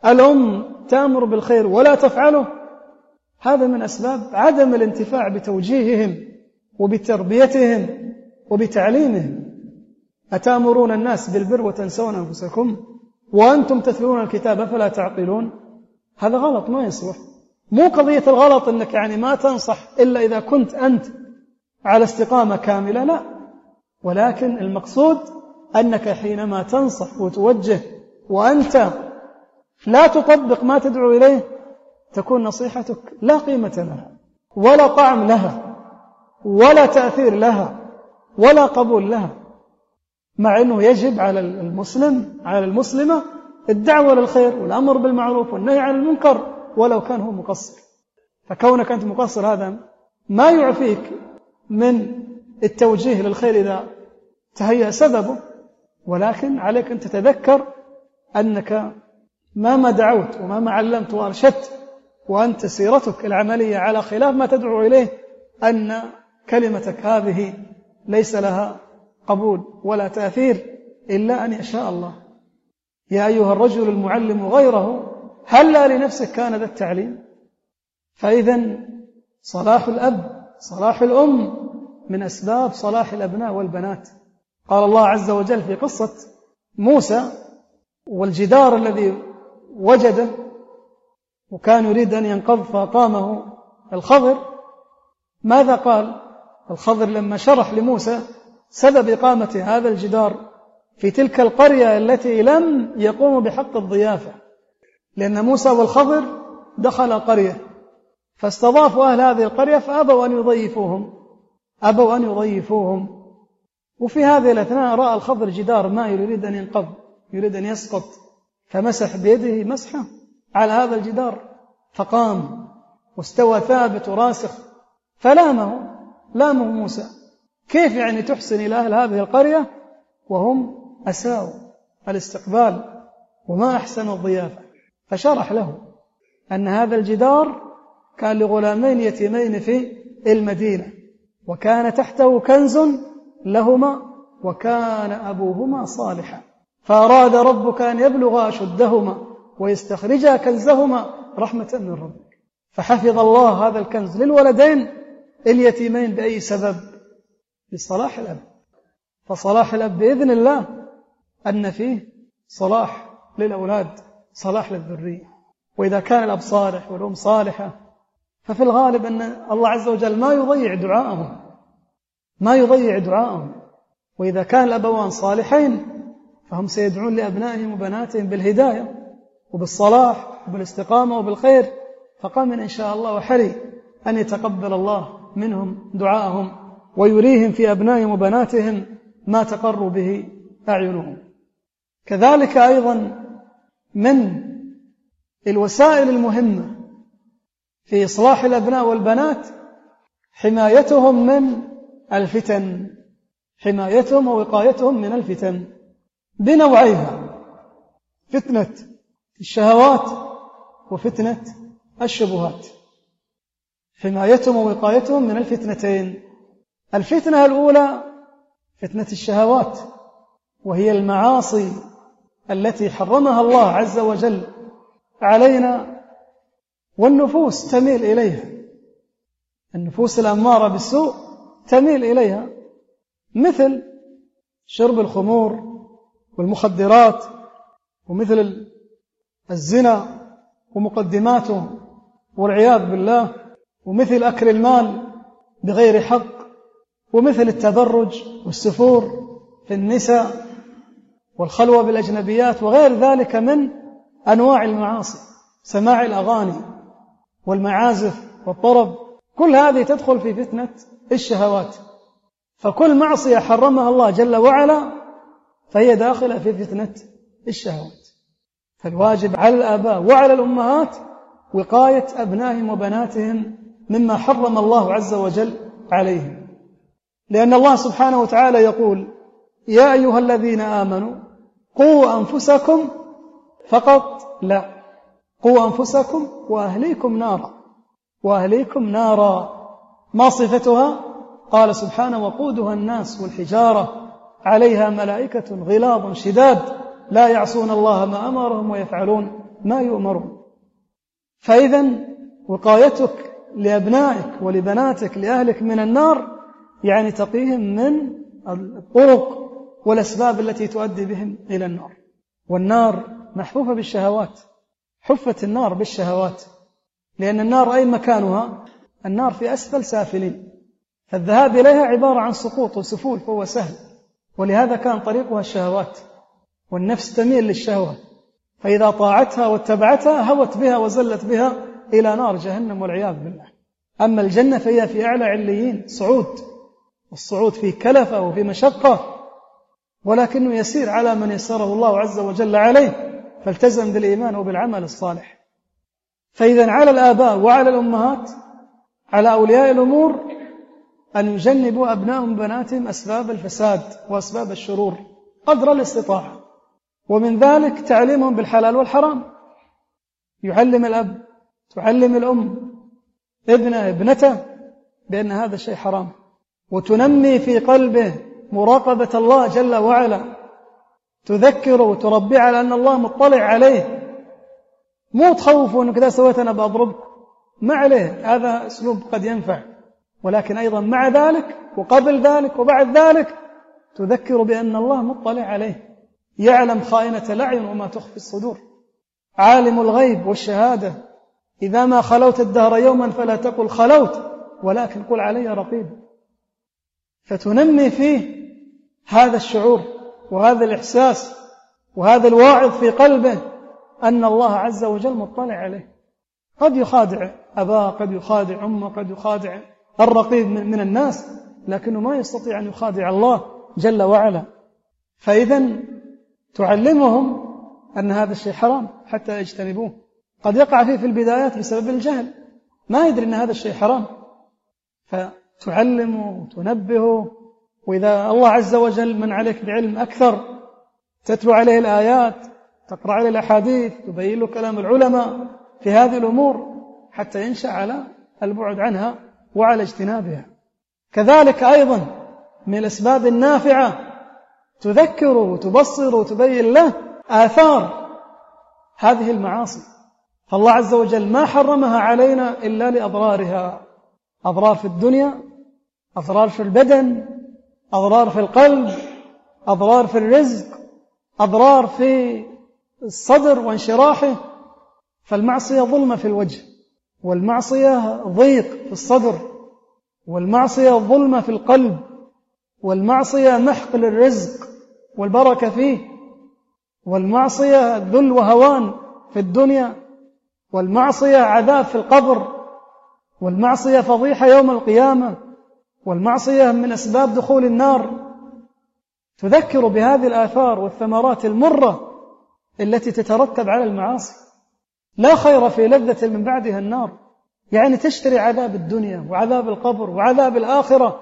الأم تأمر بالخير ولا تفعله، هذا من أسباب عدم الانتفاع بتوجيههم وبتربيتهم وبتعليمهم. أتأمرون الناس بالبر وتنسون أنفسكم وأنتم تتلون الكتاب فلا تعقلون؟ هذا غلط، ما يصلح. مو قضية الغلط أنك يعني ما تنصح إلا إذا كنت أنت على استقامة كاملة، لا، ولكن المقصود أنك حينما تنصح وتوجه وأنت لا تطبق ما تدعو إليه تكون نصيحتك لا قيمة لها ولا طعم لها ولا تأثير لها ولا قبول لها، مع أنه يجب على المسلم على المسلمة الدعوة للخير والأمر بالمعروف والنهي عن المنكر ولو كان هو مقصر. فكونك أنت مقصر هذا ما يعفيك من التوجيه للخير إذا تهيأ سببه، ولكن عليك أن تتذكر أنك ما دعوت وما علمت وأرشدت وأنت سيرتك العملية على خلاف ما تدعو إليه أن كلمتك هذه ليس لها قبول ولا تأثير إلا أن يشاء الله. يا أيها الرجل المعلم غيره هلا لنفسك كان ذا التعليم. فإذا صلاح الأب صلاح الأم من أسباب صلاح الأبناء والبنات. قال الله عز وجل في قصة موسى والجدار الذي وجده وكان يريد أن ينقض فأقامه الخضر، ماذا قال الخضر لما شرح لموسى سبب إقامة هذا الجدار في تلك القرية التي لم يقوموا بحق الضيافة؟ لأن موسى والخضر دخل قرية فاستضافوا أهل هذه القرية فأبوا أن يضيفوهم، وفي هذه الأثناء رأى الخضر جدار ما يريد أن ينقض، يريد أن يسقط، فمسح بيده مسحة على هذا الجدار فقام واستوى ثابت وراسخ، فلامه موسى: كيف يعني تحسن إلى أهل هذه القرية وهم أساءوا الاستقبال وما أحسنوا الضيافة؟ فشرح له أن هذا الجدار كان لغلامين يتيمين في المدينة وكان تحته كنز لهما وكان أبوهما صالحا فأراد ربك أن يبلغا أشدهما ويستخرجا كنزهما رحمة من ربك. فحفظ الله هذا الكنز للولدين اليتيمين بأي سبب؟ بصلاح الأب. فصلاح الأب بإذن الله أن فيه صلاح للأولاد، صلاح للذرية. وإذا كان الأب صالح والأم صالحة ففي الغالب أن الله عز وجل ما يضيع دعاءهم. وإذا كان الأبوان صالحين فهم سيدعون لأبنائهم وبناتهم بالهداية وبالصلاح وبالاستقامة وبالخير، فقام إن شاء الله وحري أن يتقبل الله منهم دعاءهم ويريهم في أبنائهم وبناتهم ما تقر به أعينهم. كذلك أيضا من الوسائل المهمة في إصلاح الأبناء والبنات حمايتهم من الفتن، حمايتهم ووقايتهم من الفتن بنوعيها: فتنة الشهوات وفتنة الشبهات. حمايتهم ووقايتهم من الفتنتين: الفتنة الأولى فتنة الشهوات، وهي المعاصي التي حرمها الله عز وجل علينا والنفوس تميل إليها، النفوس الأمارة بالسوء تميل إليها، مثل شرب الخمور والمخدرات ومثل الزنا ومقدماته والعياذ بالله، ومثل أكل المال بغير حق، ومثل التبرج والسفور في النساء والخلوة بالأجنبيات وغير ذلك من أنواع المعاصي، سماع الأغاني والمعازف والطرب، كل هذه تدخل في فتنة الشهوات. فكل معصية حرمها الله جل وعلا فهي داخلة في فتنة الشهوات. فالواجب على الآباء وعلى الأمهات وقاية أبنائهم وبناتهم مما حرم الله عز وجل عليهم، لأن الله سبحانه وتعالى يقول: يا أيها الذين آمنوا قوا أنفسكم فقط لا، قوا أنفسكم وأهليكم نارا. ما صفتها؟ قال سبحانه: وقودها الناس والحجارة عليها ملائكة غلاظ شداد لا يعصون الله ما أمرهم ويفعلون ما يؤمرون. فإذا وقايتك لأبنائك ولبناتك لأهلك من النار يعني تقيهم من الطرق والأسباب التي تؤدي بهم إلى النار. والنار محفوفة بالشهوات، حفت النار بالشهوات، لأن النار أي مكانها؟ النار في أسفل سافلين، فالذهاب إليها عبارة عن سقوط وسفول، فهو سهل، ولهذا كان طريقها الشهوات، والنفس تميل للشهوة، فإذا طاعتها واتبعتها هوت بها وزلت بها إلى نار جهنم والعياذ بالله. أما الجنة فهي في أعلى عليين، صعود، والصعود فيه كلفة وفي مشقة، ولكنه يسير على من يسره الله عز وجل عليه، فالتزم بالإيمان وبالعمل الصالح. فإذا على الآباء وعلى الأمهات، على أولياء الأمور، أن يجنبوا أبنائهم وبناتهم أسباب الفساد وأسباب الشرور قدر الاستطاعة، ومن ذلك تعليمهم بالحلال والحرام. يعلم الأب، تعلم الأم ابنه ابنته بأن هذا الشيء حرام، وتنمي في قلبه مراقبة الله جل وعلا، تذكره وتربيه على أن الله مطلع عليه، مو تخوفه أنك إذا سويت أنا بأضربك، ما عليه، هذا أسلوب قد ينفع، ولكن أيضا مع ذلك وقبل ذلك وبعد ذلك تذكر بأن الله مطلع عليه، يعلم خائنة الأعين وما تخفي الصدور، عالم الغيب والشهادة، إذا ما خلوت الدهر يوما فلا تقل خلوت، ولكن قل علي رقيب. فتنمي فيه هذا الشعور وهذا الإحساس وهذا الواعظ في قلبه أن الله عز وجل مطلع عليه. قد يخادع أباه، قد يخادع أمه، قد يخادع الرقيب من الناس، لكنه ما يستطيع أن يخادع الله جل وعلا. فإذا تعلمهم أن هذا الشيء حرام حتى يجتنبوه. قد يقع فيه في البدايات بسبب الجهل، ما يدري أن هذا الشيء حرام، فتعلمه وتنبهه، وإذا الله عز وجل من عليك بعلم أكثر تتلو عليه الآيات، تقرأ عليه الأحاديث، تبين له كلام العلماء في هذه الأمور حتى ينشأ على البعد عنها وعلى اجتنابها. كذلك أيضا من الأسباب النافعة تذكر وتبصر وتبين له آثار هذه المعاصي، فالله عز وجل ما حرمها علينا إلا لأضرارها، أضرار في الدنيا، أضرار في البدن، أضرار في القلب، أضرار في الرزق، أضرار في الصدر وانشراحه. فالمعصية ظلمة في الوجه، والمعصية ضيق في الصدر، والمعصية ظلمة في القلب، والمعصية محق للرزق والبركة فيه، والمعصية ذل وهوان في الدنيا، والمعصية عذاب في القبر، والمعصية فضيحة يوم القيامة، والمعصية من أسباب دخول النار. تذكر بهذه الآثار والثمرات المرة التي تترتب على المعاصي. لا خير في لذة من بعدها النار، يعني تشتري عذاب الدنيا وعذاب القبر وعذاب الآخرة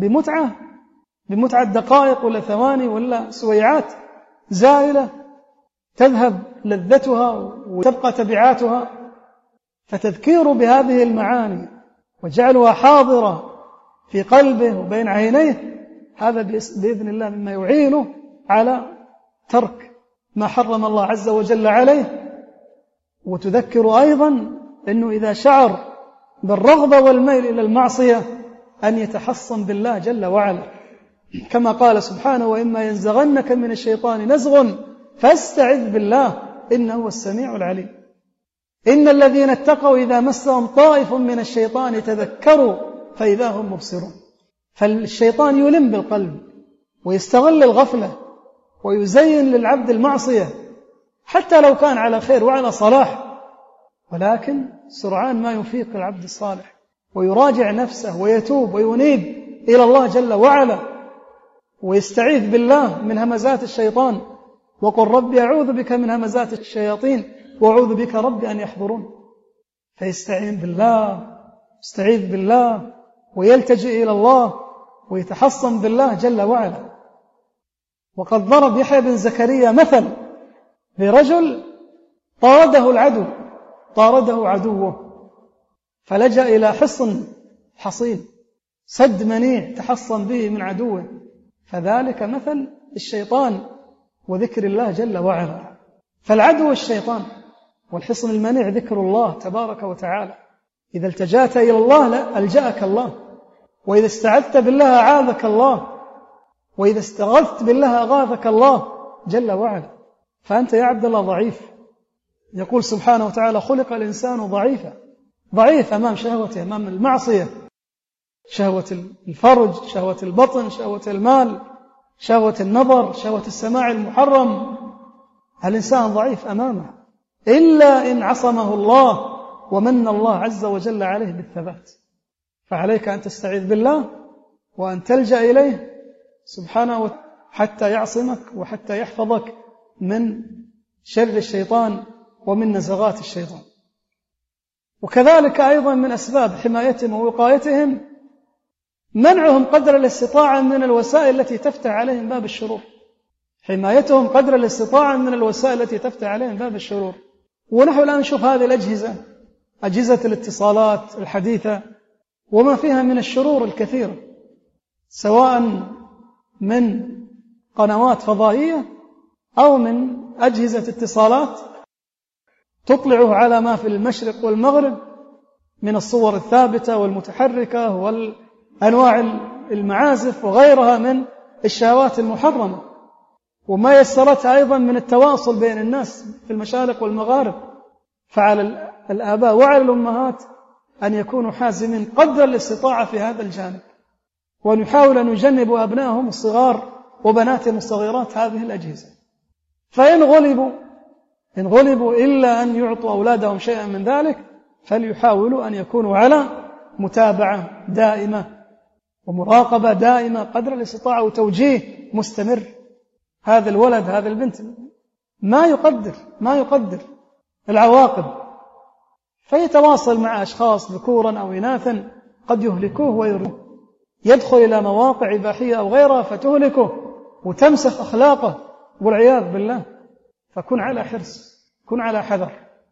بمتعة دقائق ولا ثواني ولا سويعات زائلة تذهب لذتها وتبقى تبعاتها. فتذكير بهذه المعاني وجعلها حاضرة في قلبه وبين عينيه، هذا بإذن الله مما يعينه على ترك ما حرم الله عز وجل عليه. وتذكر أيضا أنه إذا شعر بالرغبة والميل إلى المعصية أن يتحصن بالله جل وعلا، كما قال سبحانه: وإما ينزغنك من الشيطان نزغ فاستعذ بالله إنه هو السميع العليم. إن الذين اتقوا إذا مسهم طائف من الشيطان تذكروا فإذا هم مبصرون. فالشيطان يلم بالقلب ويستغل الغفلة ويزين للعبد المعصية حتى لو كان على خير وعلى صلاح، ولكن سرعان ما يفيق العبد الصالح ويراجع نفسه ويتوب وينيب إلى الله جل وعلا ويستعيذ بالله من همزات الشيطان، وقل ربي أعوذ بك من همزات الشياطين وأعوذ بك ربي أن يحضرون. فيستعين بالله، يستعيذ بالله ويلتجئ إلى الله ويتحصن بالله جل وعلا. وقد ضرب يحيى بن زكريا مثل برجل طارده عدوه فلجأ إلى حصين سد منيع تحصن به من عدوه، فذلك مثل الشيطان وذكر الله جل وعلا. فالعدو الشيطان والحصن المنيع ذكر الله تبارك وتعالى. إذا التجأت إلى الله لا ألجأك الله، وإذا استعذت بالله أعاذك الله، وإذا استغثت بالله أغاثك الله جل وعلا. فأنت يا عبد الله ضعيف. يقول سبحانه وتعالى: خلق الإنسان ضعيفا، ضعيف أمام شهوته، أمام المعصية، شهوة الفرج، شهوة البطن، شهوة المال، شهوة النظر، شهوة السماع المحرم. الإنسان ضعيف أمامه إلا إن عصمه الله ومن الله عز وجل عليه بالثبات. فعليك أن تستعيذ بالله وأن تلجأ إليه سبحانه حتى يعصمك وحتى يحفظك من شر الشيطان ومن نزغات الشيطان. وكذلك أيضا من أسباب حمايتهم ووقايتهم منعهم قدر الاستطاعة من الوسائل التي تفتح عليهم باب الشرور. حمايتهم قدر الاستطاعة من الوسائل التي تفتح عليهم باب الشرور. ونحن الآن نشوف هذه الأجهزة، أجهزة الاتصالات الحديثة، وما فيها من الشرور الكثيرة، سواء من قنوات فضائية أو من أجهزة اتصالات تطلع على ما في المشرق والمغرب من الصور الثابتة والمتحركة والأنواع المعازف وغيرها من الشهوات المحرمة، وما يسرتها أيضا من التواصل بين الناس في المشارق والمغارب. فعلى الآباء وعلى الأمهات أن يكونوا حازمين قدر الاستطاعة في هذا الجانب، وأن يحاولوا أن يجنبوا أبنائهم الصغار وبناتهم الصغيرات هذه الأجهزة. فإن غلبوا إلا أن يعطوا أولادهم شيئا من ذلك فليحاولوا أن يكونوا على متابعة دائمة ومراقبة دائمة قدر الاستطاعة وتوجيه مستمر. هذا الولد هذا البنت ما يقدر العواقب، فيتواصل مع أشخاص ذكورا أو إناثا قد يهلكوه ويرموه، يدخل إلى مواقع إباحية أو غيرها فتهلكه وتمسخ أخلاقه والعياذ بالله. فكن على حرص، كن على حذر.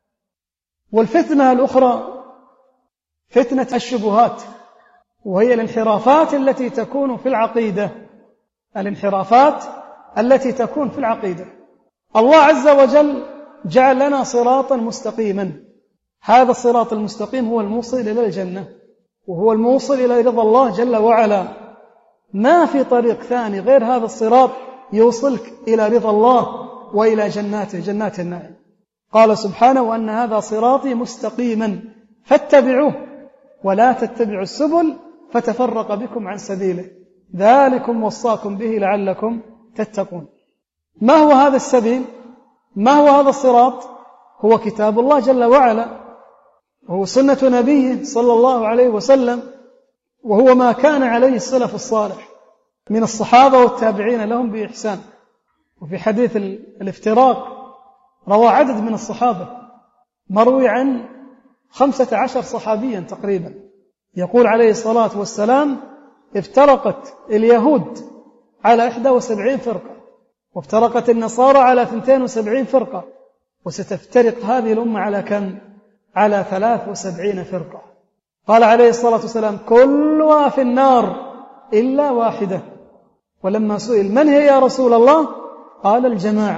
والفتنة الأخرى فتنة الشبهات، وهي الانحرافات التي تكون في العقيدة. الانحرافات التي تكون في العقيدة. الله عز وجل جعل لنا صراطا مستقيما، هذا الصراط المستقيم هو الموصل إلى الجنة، وهو الموصل إلى رضا الله جل وعلا. ما في طريق ثاني غير هذا الصراط يوصلك إلى رضا الله وإلى جناته، جنات النعيم. قال سبحانه: وأن هذا صراطي مستقيما فاتبعوه ولا تتبعوا السبل فتفرق بكم عن سبيله ذلكم وصاكم به لعلكم تتقون. ما هو هذا السبيل؟ ما هو هذا الصراط؟ هو كتاب الله جل وعلا، وهو سنة نبيه صلى الله عليه وسلم، وهو ما كان عليه السلف الصالح من الصحابة والتابعين لهم بإحسان. وفي حديث الافتراق روى عدد من الصحابة، مروي عن 15 صحابيا تقريبا، يقول عليه الصلاة والسلام: افترقت اليهود على 71 فرقة، وافترقت النصارى على 72 فرقة، وستفترق هذه الأمة على كم؟ على 73 فرقة. قال عليه الصلاة والسلام: كلها في النار إلا واحدة. ولما سئل: من هي يا رسول الله؟ قال: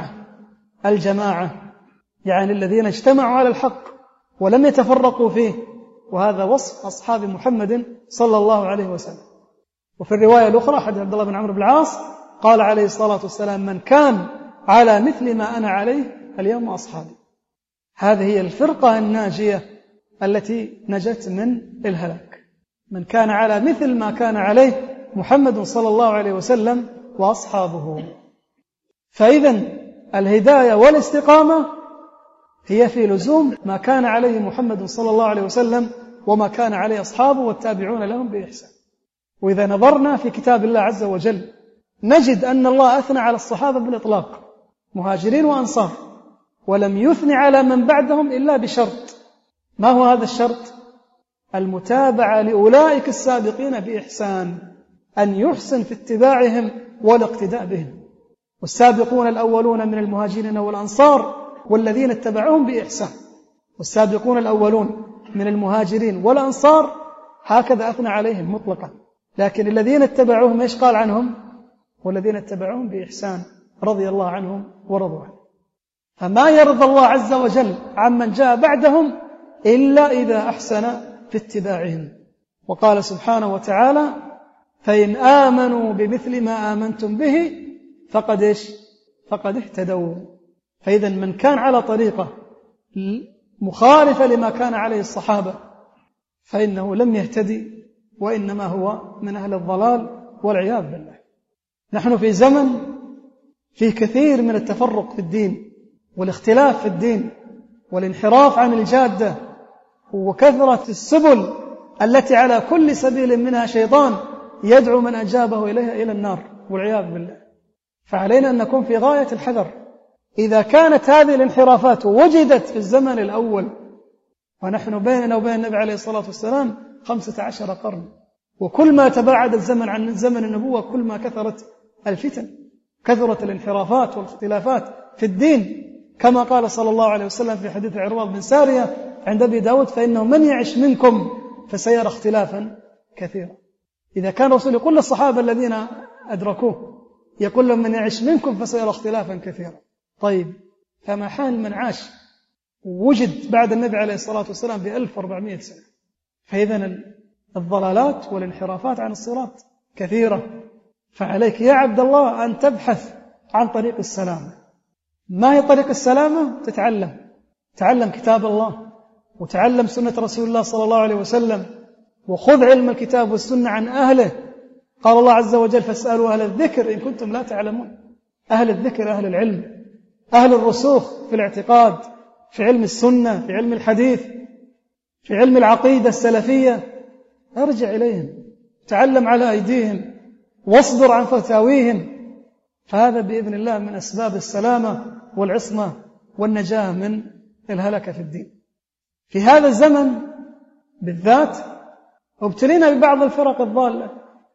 الجماعة، يعني الذين اجتمعوا على الحق ولم يتفرقوا فيه. وهذا وصف أصحاب محمد صلى الله عليه وسلم. وفي الرواية الأخرى حديث عبد الله بن عمرو بن العاص قال عليه الصلاة والسلام: من كان على مثل ما أنا عليه اليوم أصحابي. هذه هي الفرقة الناجية التي نجت من الهلاك، من كان على مثل ما كان عليه محمد صلى الله عليه وسلم وأصحابه. فإذا الهداية والاستقامة هي في لزوم ما كان عليه محمد صلى الله عليه وسلم وما كان عليه أصحابه والتابعون لهم بإحسان. وإذا نظرنا في كتاب الله عز وجل نجد أن الله أثنى على الصحابة بالإطلاق، مهاجرين وأنصار، ولم يثني على من بعدهم إلا بشرط. ما هو هذا الشرط؟ المتابعة لأولئك السابقين بإحسان، أن يحسن في اتباعهم والاقتداء بهم. والسابقون الأولون من المهاجرين والأنصار والذين اتبعوهم بإحسان، والسابقون الأولون من المهاجرين والأنصار هكذا أثنى عليهم مطلقا. لكن الذين اتبعوهم إيش قال عنهم؟ والذين اتبعوهم بإحسان رضي الله عنهم ورضوا عنه. فما يرضى الله عز وجل عمن جاء بعدهم إلا إذا أحسن في اتباعهم. وقال سبحانه وتعالى: فإن آمنوا بمثل ما آمنتم به فقد اهتدوا. فإذا من كان على طريقة مخالفة لما كان عليه الصحابة فإنه لم يهتدي، وإنما هو من أهل الضلال والعياذ بالله. نحن في زمن فيه كثير من التفرق في الدين والاختلاف في الدين والانحراف عن الجادة، وكثرة السبل التي على كل سبيل منها شيطان يدعو من أجابه إليها إلى النار والعياذ بالله. فعلينا أن نكون في غاية الحذر. إذا كانت هذه الانحرافات وجدت في الزمن الأول، ونحن بيننا وبين النبي عليه الصلاة والسلام 15 قرن، وكل ما تباعد الزمن عن زمن النبوة كل ما كثرت الفتن، كثرت الانحرافات والاختلافات في الدين، كما قال صلى الله عليه وسلم في حديث عروة بن سارية عند أبي داود: فإنه من يعش منكم فسيرى اختلافا كثيرا. إذا كان رسول يقول للصحابة الذين أدركوه، يقول لهم: من يعش منكم فسيرى اختلافا كثيرا. طيب، فما حال من عاش وجد بعد النبي عليه الصلاة والسلام ب1400 سنة؟ فإذا الضلالات والانحرافات عن الصراط كثيرة. فعليك يا عبد الله أن تبحث عن طريق السلامة. ما هي طريق السلامة؟ تعلم كتاب الله، وتعلم سنة رسول الله صلى الله عليه وسلم، وخذ علم الكتاب والسنة عن أهله. قال الله عز وجل: فاسألوا أهل الذكر إن كنتم لا تعلمون. أهل الذكر أهل العلم، أهل الرسوخ في الاعتقاد، في علم السنة، في علم الحديث، في علم العقيدة السلفية. ارجع إليهم، تعلم على أيديهم، واصبر عن فتاويهم. فهذا بإذن الله من أسباب السلامة والعصمة والنجاة من الهلكة في الدين. في هذا الزمن بالذات ابتلينا ببعض الفرق الضالة،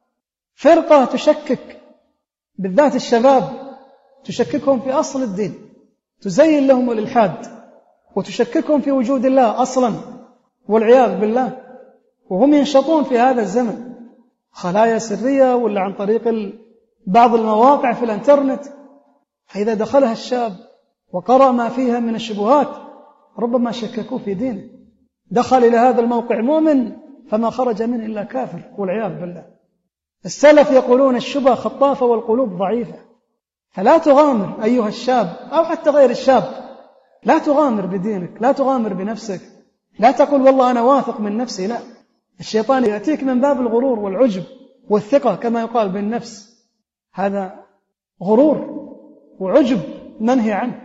فرقة تشكك بالذات الشباب، تشككهم في أصل الدين، تزين لهم الإلحاد، وتشككهم في وجود الله أصلا والعياذ بالله، وهم ينشطون في هذا الزمن خلايا سرية ولا عن طريق بعض المواقع في الانترنت. فإذا دخلها الشاب وقرأ ما فيها من الشبهات ربما شككوا في دينه. دخل إلى هذا الموقع مؤمن فما خرج منه إلا كافر والعياذ بالله. السلف يقولون: الشبهة خطافة والقلوب ضعيفة. فلا تغامر أيها الشاب أو حتى غير الشاب، لا تغامر بدينك، لا تغامر بنفسك، لا تقول والله أنا واثق من نفسي. لا، الشيطان يأتيك من باب الغرور والعجب والثقة كما يقال بالنفس. هذا غرور وعجب منهي عنه.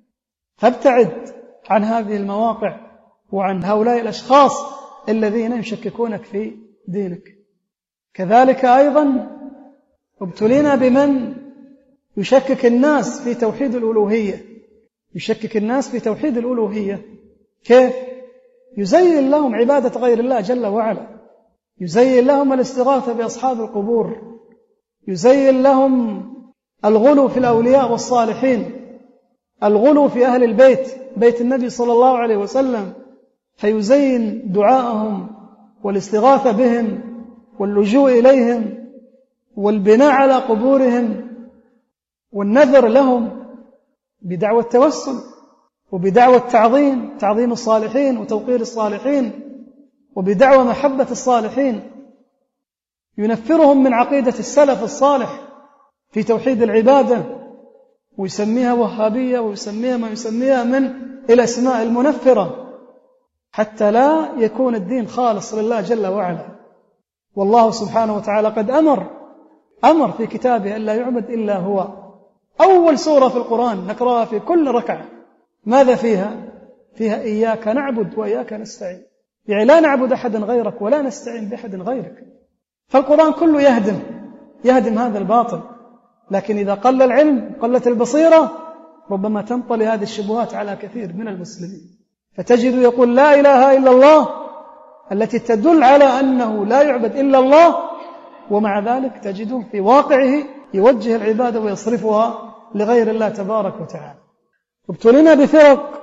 فابتعد عن هذه المواقع وعن هؤلاء الأشخاص الذين يشككونك في دينك. كذلك أيضا ابتلينا بمن يشكك الناس في توحيد الألوهية. يشكك الناس في توحيد الألوهية كيف؟ يزين لهم عبادة غير الله جل وعلا، يزين لهم الاستغاثة بأصحاب القبور، يزين لهم الغلو في الأولياء والصالحين، الغلو في أهل البيت، بيت النبي صلى الله عليه وسلم، فيزين دعاءهم والاستغاثة بهم واللجوء إليهم والبناء على قبورهم والنذر لهم بدعوى التوسل وبدعوى تعظيم الصالحين وتوقير الصالحين وبدعوى محبة الصالحين. ينفرهم من عقيدة السلف الصالح في توحيد العبادة، ويسميها وهابية ويسميها ما يسميها من الأسماء المنفرة، حتى لا يكون الدين خالص لله جل وعلا. والله سبحانه وتعالى قد أمر في كتابه أن لا يعبد إلا هو. أول سورة في القرآن نقرأها في كل ركعة، ماذا فيها؟ فيها إياك نعبد وإياك نستعين، يعني لا نعبد أحدا غيرك ولا نستعين بأحد غيرك. فالقرآن كله يهدم هذا الباطل. لكن إذا قل العلم قلت البصيرة ربما تنطلي هذه الشبهات على كثير من المسلمين، فتجد يقول لا إله إلا الله التي تدل على أنه لا يعبد إلا الله، ومع ذلك تجده في واقعه يوجه العبادة ويصرفها لغير الله تبارك وتعالى. ابتلينا بفرق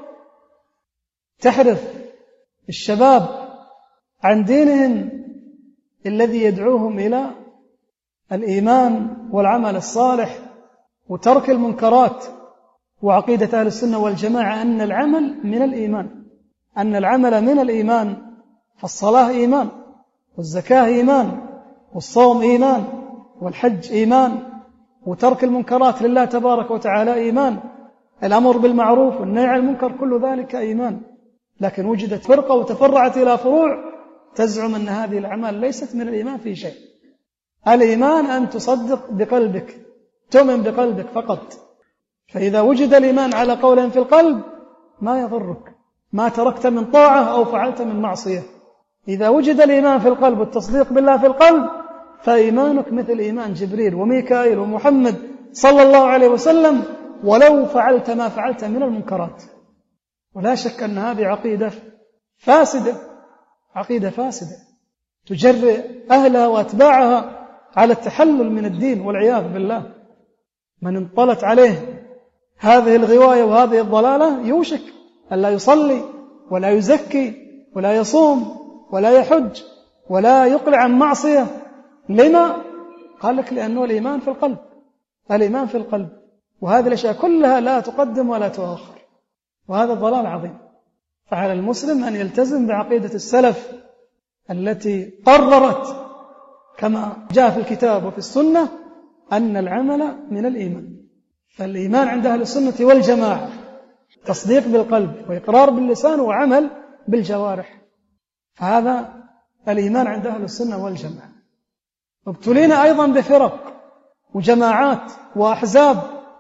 تحرف الشباب عن دينهم الذي يدعوهم إلى الإيمان والعمل الصالح وترك المنكرات وعقيدة أهل السنة والجماعة أن العمل من الإيمان، أن العمل من الإيمان. فالصلاة إيمان، والزكاة إيمان، والصوم إيمان، والحج إيمان، وترك المنكرات لله تبارك وتعالى إيمان، الأمر بالمعروف والنهي عن المنكر كل ذلك إيمان. لكن وجدت فرقة وتفرعت إلى فروع تزعم أن هذه الأعمال ليست من الإيمان في شيء. الإيمان أن تصدق بقلبك، تؤمن بقلبك فقط. فإذا وجد الإيمان على قول في القلب ما يضرك ما تركت من طاعة أو فعلت من معصية. إذا وجد الإيمان في القلب والتصديق بالله في القلب فإيمانك مثل إيمان جبريل وميكائيل ومحمد صلى الله عليه وسلم، ولو فعلت ما فعلت من المنكرات. ولا شك أن هذه عقيدة فاسدة، عقيدة فاسدة تجرئ أهلها وأتباعها على التحلل من الدين والعياذ بالله. من انطلت عليه هذه الغواية وهذه الضلالة يوشك أن لا يصلي ولا يزكي ولا يصوم ولا يحج ولا يقلع عن معصية. لما؟ قال لك لأنه الإيمان في القلب، الإيمان في القلب، وهذه الأشياء كلها لا تقدم ولا تؤخر، وهذا ضلال عظيم. فعلى المسلم أن يلتزم بعقيدة السلف التي قررت كما جاء في الكتاب وفي السنة أن العمل من الإيمان. فالإيمان عند أهل السنة والجماعة تصديق بالقلب وإقرار باللسان وعمل بالجوارح، فهذا الإيمان عند أهل السنة والجماعة. وابتلينا أيضا بفرق وجماعات وأحزاب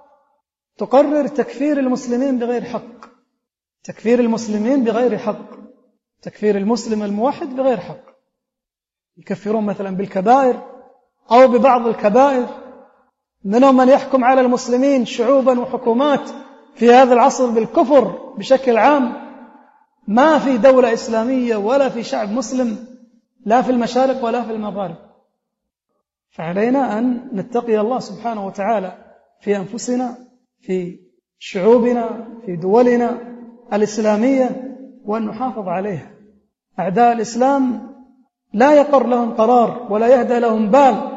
تقرر تكفير المسلمين بغير حق، تكفير المسلمين بغير حق، تكفير المسلم الموحد بغير حق. يكفرون مثلا بالكبائر أو ببعض الكبائر. منهم من يحكم على المسلمين شعوبا وحكومات في هذا العصر بالكفر بشكل عام. ما في دولة إسلامية ولا في شعب مسلم لا في المشارق ولا في المغارب. فعلينا أن نتقي الله سبحانه وتعالى في أنفسنا، في شعوبنا، في دولنا الإسلامية، وأن نحافظ عليها. أعداء الإسلام لا يقر لهم قرار ولا يهدى لهم بال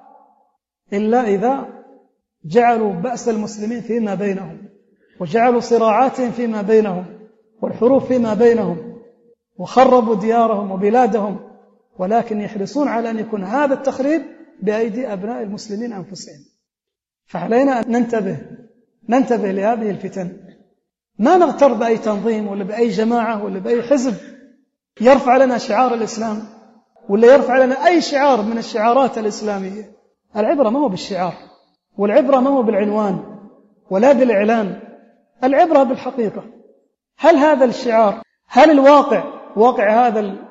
إلا إذا جعلوا بأس المسلمين فيما بينهم، وجعلوا صراعاتهم فيما بينهم والحروب فيما بينهم، وخربوا ديارهم وبلادهم. ولكن يحرصون على أن يكون هذا التخريب بأيدي أبناء المسلمين أنفسهم. فعلينا أن ننتبه لهذه الفتن. ما نغتر بأي تنظيم ولا بأي جماعة ولا بأي حزب يرفع لنا شعار الإسلام ولا يرفع لنا أي شعار من الشعارات الإسلامية. العبرة ما هو بالشعار، والعبرة ما هو بالعنوان ولا بالإعلان، العبرة بالحقيقة. هل هذا الشعار، هل الواقع واقع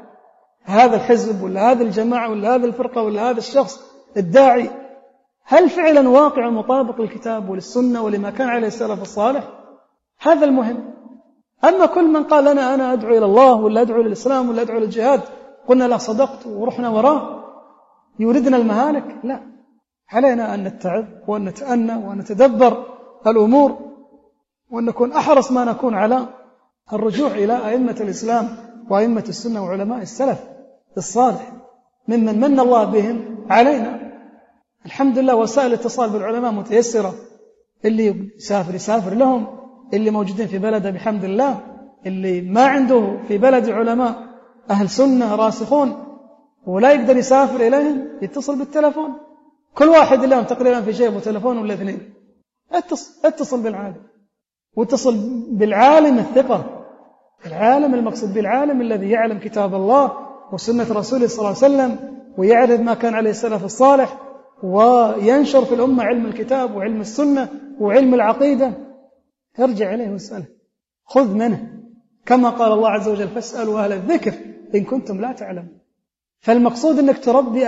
هذا الحزب ولا هذه الجماعة ولا هذه الفرقة ولا هذا الشخص الداعي، هل فعلا واقع مطابق للكتاب وللسنة ولما كان عليه السلف الصالح؟ هذا المهم. أما كل من قال لنا أنا أدعو إلى الله ولا أدعو للإسلام ولا أدعو للجهاد، قلنا لا صدقت ورحنا وراه يريدنا المهالك، لا. علينا أن نتعظ وأن نتأنى وأن نتدبر الأمور، وأن نكون أحرص ما نكون على الرجوع إلى أئمة الإسلام وأئمة السنة وعلماء السلف الصالح ممن من الله بهم علينا. الحمد لله وسائل الاتصال بالعلماء متيسرة، اللي يسافر لهم، اللي موجودين في بلده بحمد الله، اللي ما عنده في بلد علماء أهل سنة راسخون ولا يقدر يسافر إليهم يتصل بالتلفون. كل واحد اليوم تقريبا في جيبه تلفون ولا اثنين. اتصل بالعالم، واتصل بالعالم الثقة، العالم المقصود بالعالم الذي يعلم كتاب الله وسنة رسوله صلى الله عليه وسلم ويعرف ما كان عليه السلف الصالح وينشر في الأمة علم الكتاب وعلم السنة وعلم العقيدة. ارجع إليه واسأله، خذ منه، كما قال الله عز وجل فاسألوا أهل الذكر إن كنتم لا تعلمون. فالمقصود أنك تربي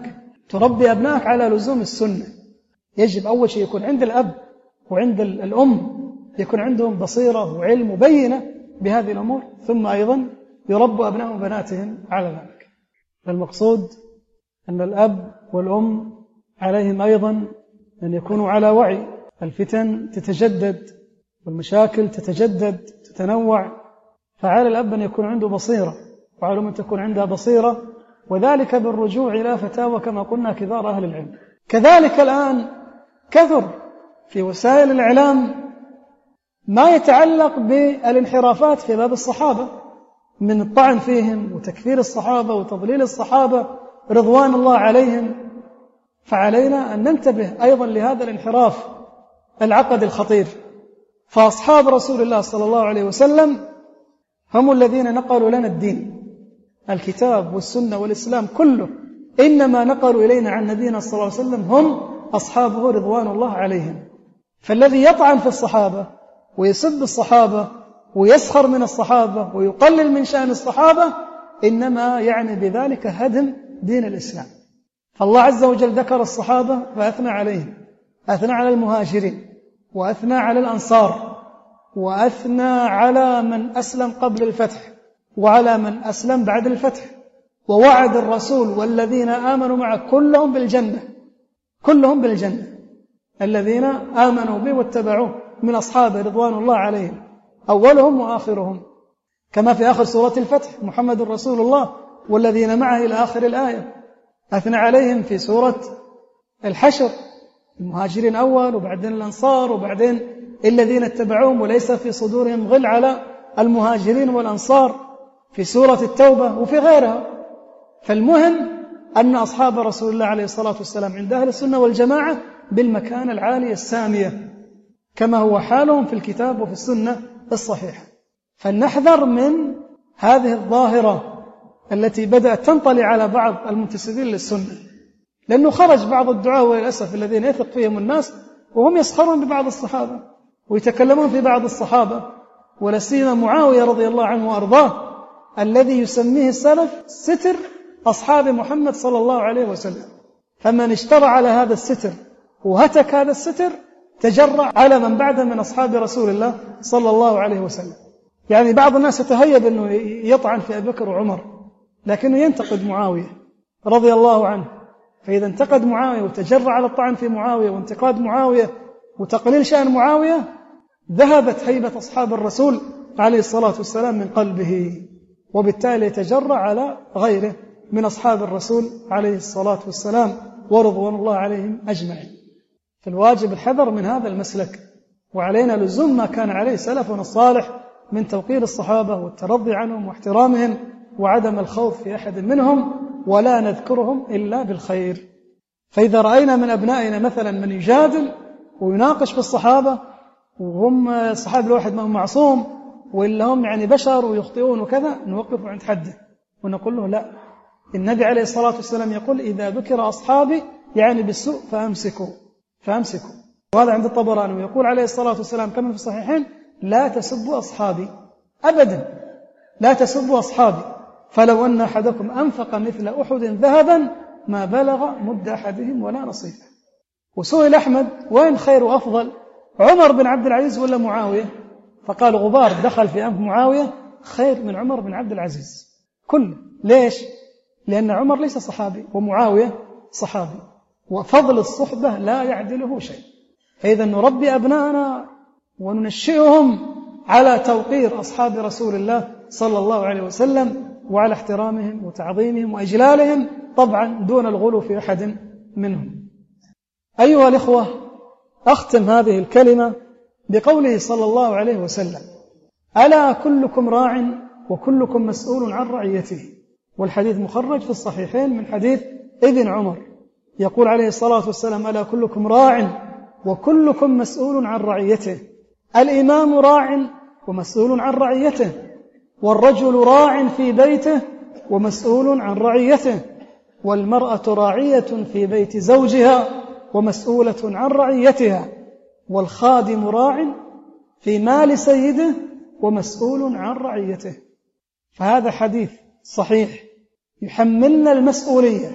أبنائك على لزوم السنة. يجب أول شيء يكون عند الأب وعند الأم يكون عندهم بصيرة وعلم مبينة بهذه الأمور، ثم أيضا يربوا أبنائهم وبناتهم على ذلك. فالمقصود أن الأب والأم عليهم أيضا أن يكونوا على وعي. الفتن تتجدد والمشاكل تتجدد تتنوع، فعلى الأب أن يكون عنده بصيرة وعلى الأم أن تكون عندها بصيرة، وذلك بالرجوع إلى فتاوى كما قلنا كبار أهل العلم. كذلك الآن كثر في وسائل الإعلام ما يتعلق بالانحرافات في باب الصحابة من الطعن فيهم وتكفير الصحابة وتضليل الصحابة رضوان الله عليهم، فعلينا أن ننتبه أيضا لهذا الانحراف العقدي الخطير. فأصحاب رسول الله صلى الله عليه وسلم هم الذين نقلوا لنا الدين، الكتاب والسنة والإسلام كله إنما نقلوا إلينا عن نبينا صلى الله عليه وسلم هم أصحابه رضوان الله عليهم. فالذي يطعن في الصحابة ويسب الصحابة ويسخر من الصحابة ويقلل من شأن الصحابة إنما يعني بذلك هدم دين الإسلام. فالله عز وجل ذكر الصحابة فأثنى عليهم، أثنى على المهاجرين وأثنى على الأنصار وأثنى على من أسلم قبل الفتح وعلى من أسلم بعد الفتح، ووعد الرسول والذين آمنوا معه كلهم بالجنة، كلهم بالجنة الذين آمنوا به واتبعوه من أصحابه رضوان الله عليهم أولهم وآخرهم، كما في آخر سورة الفتح محمد رسول الله والذين معه إلى آخر الآية. أثنى عليهم في سورة الحشر، المهاجرين أول وبعدين الأنصار وبعدين الذين اتبعوهم وليس في صدورهم غل على المهاجرين والأنصار في سورة التوبة وفي غيرها. فالمهم أن أصحاب رسول الله عليه الصلاة والسلام عند أهل السنة والجماعة بالمكانة العالية السامية كما هو حالهم في الكتاب وفي السنة الصحيحة. فلنحذر من هذه الظاهرة التي بدأت تنطلي على بعض المنتسبين للسنة، لأنه خرج بعض الدعاة وللأسف الذين يثق فيهم الناس وهم يسخرون ببعض الصحابة ويتكلمون في بعض الصحابة، ولا سيما معاوية رضي الله عنه وأرضاه الذي يسميه السلف ستر أصحاب محمد صلى الله عليه وسلم. فمن اشترى على هذا الستر وهتك هذا الستر تجرع على من بعده من أصحاب رسول الله صلى الله عليه وسلم. يعني بعض الناس يتهيب أنه يطعن في أبي بكر وعمر لكنه ينتقد معاوية رضي الله عنه، فإذا انتقد معاوية وتجرع على الطعن في معاوية وانتقاد معاوية وتقليل شأن معاوية ذهبت هيبة أصحاب الرسول عليه الصلاة والسلام من قلبه، وبالتالي يتجرع على غيره من أصحاب الرسول عليه الصلاة والسلام ورضوان الله عليهم أجمعين. فالواجب الحذر من هذا المسلك، وعلينا لزوم ما كان عليه سلفنا الصالح من توقير الصحابة والترضي عنهم واحترامهم وعدم الخوف في أحد منهم، ولا نذكرهم إلا بالخير. فإذا رأينا من أبنائنا مثلا من يجادل ويناقش في الصحابة وهم الصحابة الواحد ما هم معصوم وإلا هم يعني بشر ويخطئون وكذا، نوقف عند حده ونقول له لا، النبي عليه الصلاة والسلام يقول إذا ذكر أصحابي يعني بالسوء فأمسكوا. وهذا عند الطبراني، ويقول عليه الصلاة والسلام كما في الصحيحين لا تسبوا أصحابي أبدا، لا تسبوا أصحابي، فلو أن أحدكم أنفق مثل أحد ذهبا ما بلغ مد أحدهم ولا نصيفه. وسئل أحمد وين خير وأفضل، عمر بن عبد العزيز ولا معاوية؟ فقال غبار دخل في أنف معاوية خير من عمر بن عبد العزيز كله. ليش؟ لأن عمر ليس صحابي ومعاوية صحابي، وفضل الصحبة لا يعدله شيء. فإذا نربي أبنائنا وننشئهم على توقير أصحاب رسول الله صلى الله عليه وسلم وعلى احترامهم وتعظيمهم وإجلالهم، طبعا دون الغلو في أحد منهم. أيها الإخوة، أختم هذه الكلمة بقوله صلى الله عليه وسلم ألا كلكم راع وكلكم مسؤول عن رعيته، والحديث مخرج في الصحيحين من حديث ابن عمر، يقول عليه الصلاة والسلام ألا كلكم راع وكلكم مسؤول عن رعيته، الإمام راع ومسؤول عن رعيته، والرجل راع في بيته ومسؤول عن رعيته، والمرأة راعية في بيت زوجها ومسؤولة عن رعيتها، والخادم راع في مال سيده ومسؤول عن رعيته. فهذا حديث صحيح يحملنا المسؤولية،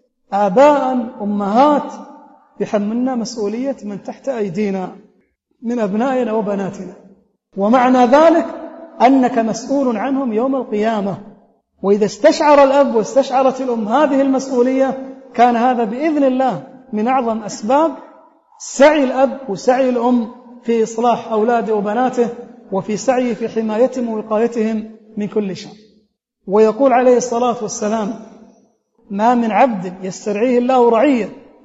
آباء أمهات يحملنا مسؤولية من تحت أيدينا من أبنائنا وبناتنا، ومعنى ذلك أنك مسؤول عنهم يوم القيامة. وإذا استشعر الأب واستشعرت الأم هذه المسؤولية كان هذا بإذن الله من أعظم أسباب سعي الأب وسعي الأم في إصلاح أولاده وبناته وفي سعي في حمايتهم ووقايتهم من كل شر. ويقول عليه الصلاة والسلام ما من عبد يسترعيه الله رعية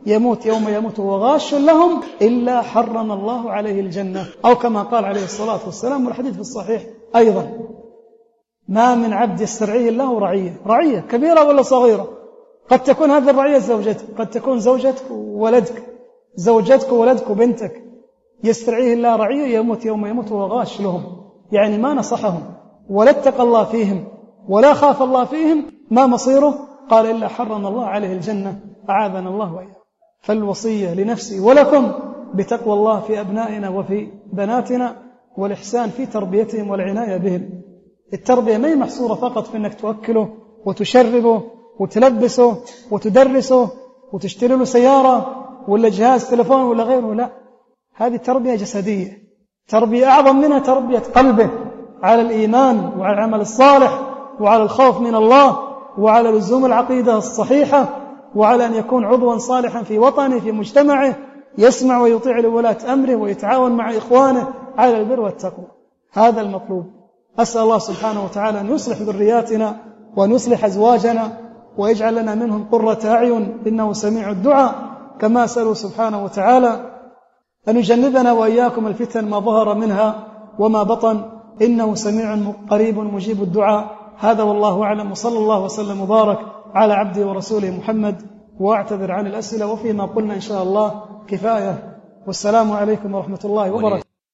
يموت يوم يموت وهو غاش لهم إلا حرم الله عليه الجنة، أو كما قال عليه الصلاة والسلام والحديث في الصحيح أيضا: ما من عبد يسترعيه الله رعية كبيرة ولا صغيرة، قد تكون هذه الرعية زوجتك، قد تكون زوجتك وولدك، زوجتك وولدك وبنتك، يسترعيه الله رعية يموت يوم يموت وهو غاش لهم، يعني ما نصحهم ولا اتقى الله فيهم ولا خاف الله فيهم، ما مصيره؟ قال: إلا حرم الله عليه الجنة، أعاذنا الله وإياه. فالوصية لنفسي ولكم بتقوى الله في أبنائنا وفي بناتنا، والإحسان في تربيتهم والعناية بهم. التربية ما هي محصورة فقط في أنك تؤكله وتشربه وتلبسه وتدرسه وتشتري له سيارة ولا جهاز تلفون ولا غيره، لا، هذه تربية جسدية. تربية أعظم منها تربية قلبه على الإيمان وعلى العمل الصالح وعلى الخوف من الله وعلى لزوم العقيدة الصحيحة، وعلى أن يكون عضوا صالحا في وطنه في مجتمعه، يسمع ويطيع لولاة أمره ويتعاون مع إخوانه على البر والتقوى. هذا المطلوب. أسأل الله سبحانه وتعالى أن يصلح ذرياتنا وأن يصلح أزواجنا ويجعل لنا منهم قرة أعين، إنه سميع الدعاء. كما أسأله سبحانه وتعالى أن يجنبنا وإياكم الفتن ما ظهر منها وما بطن، إنه سميع قريب مجيب الدعاء. هذا والله أعلم، وصلى الله وسلم وبارك على عبده ورسوله محمد. وأعتذر عن الأسئلة، وفيما قلنا إن شاء الله كفاية. والسلام عليكم ورحمة الله وبركاته.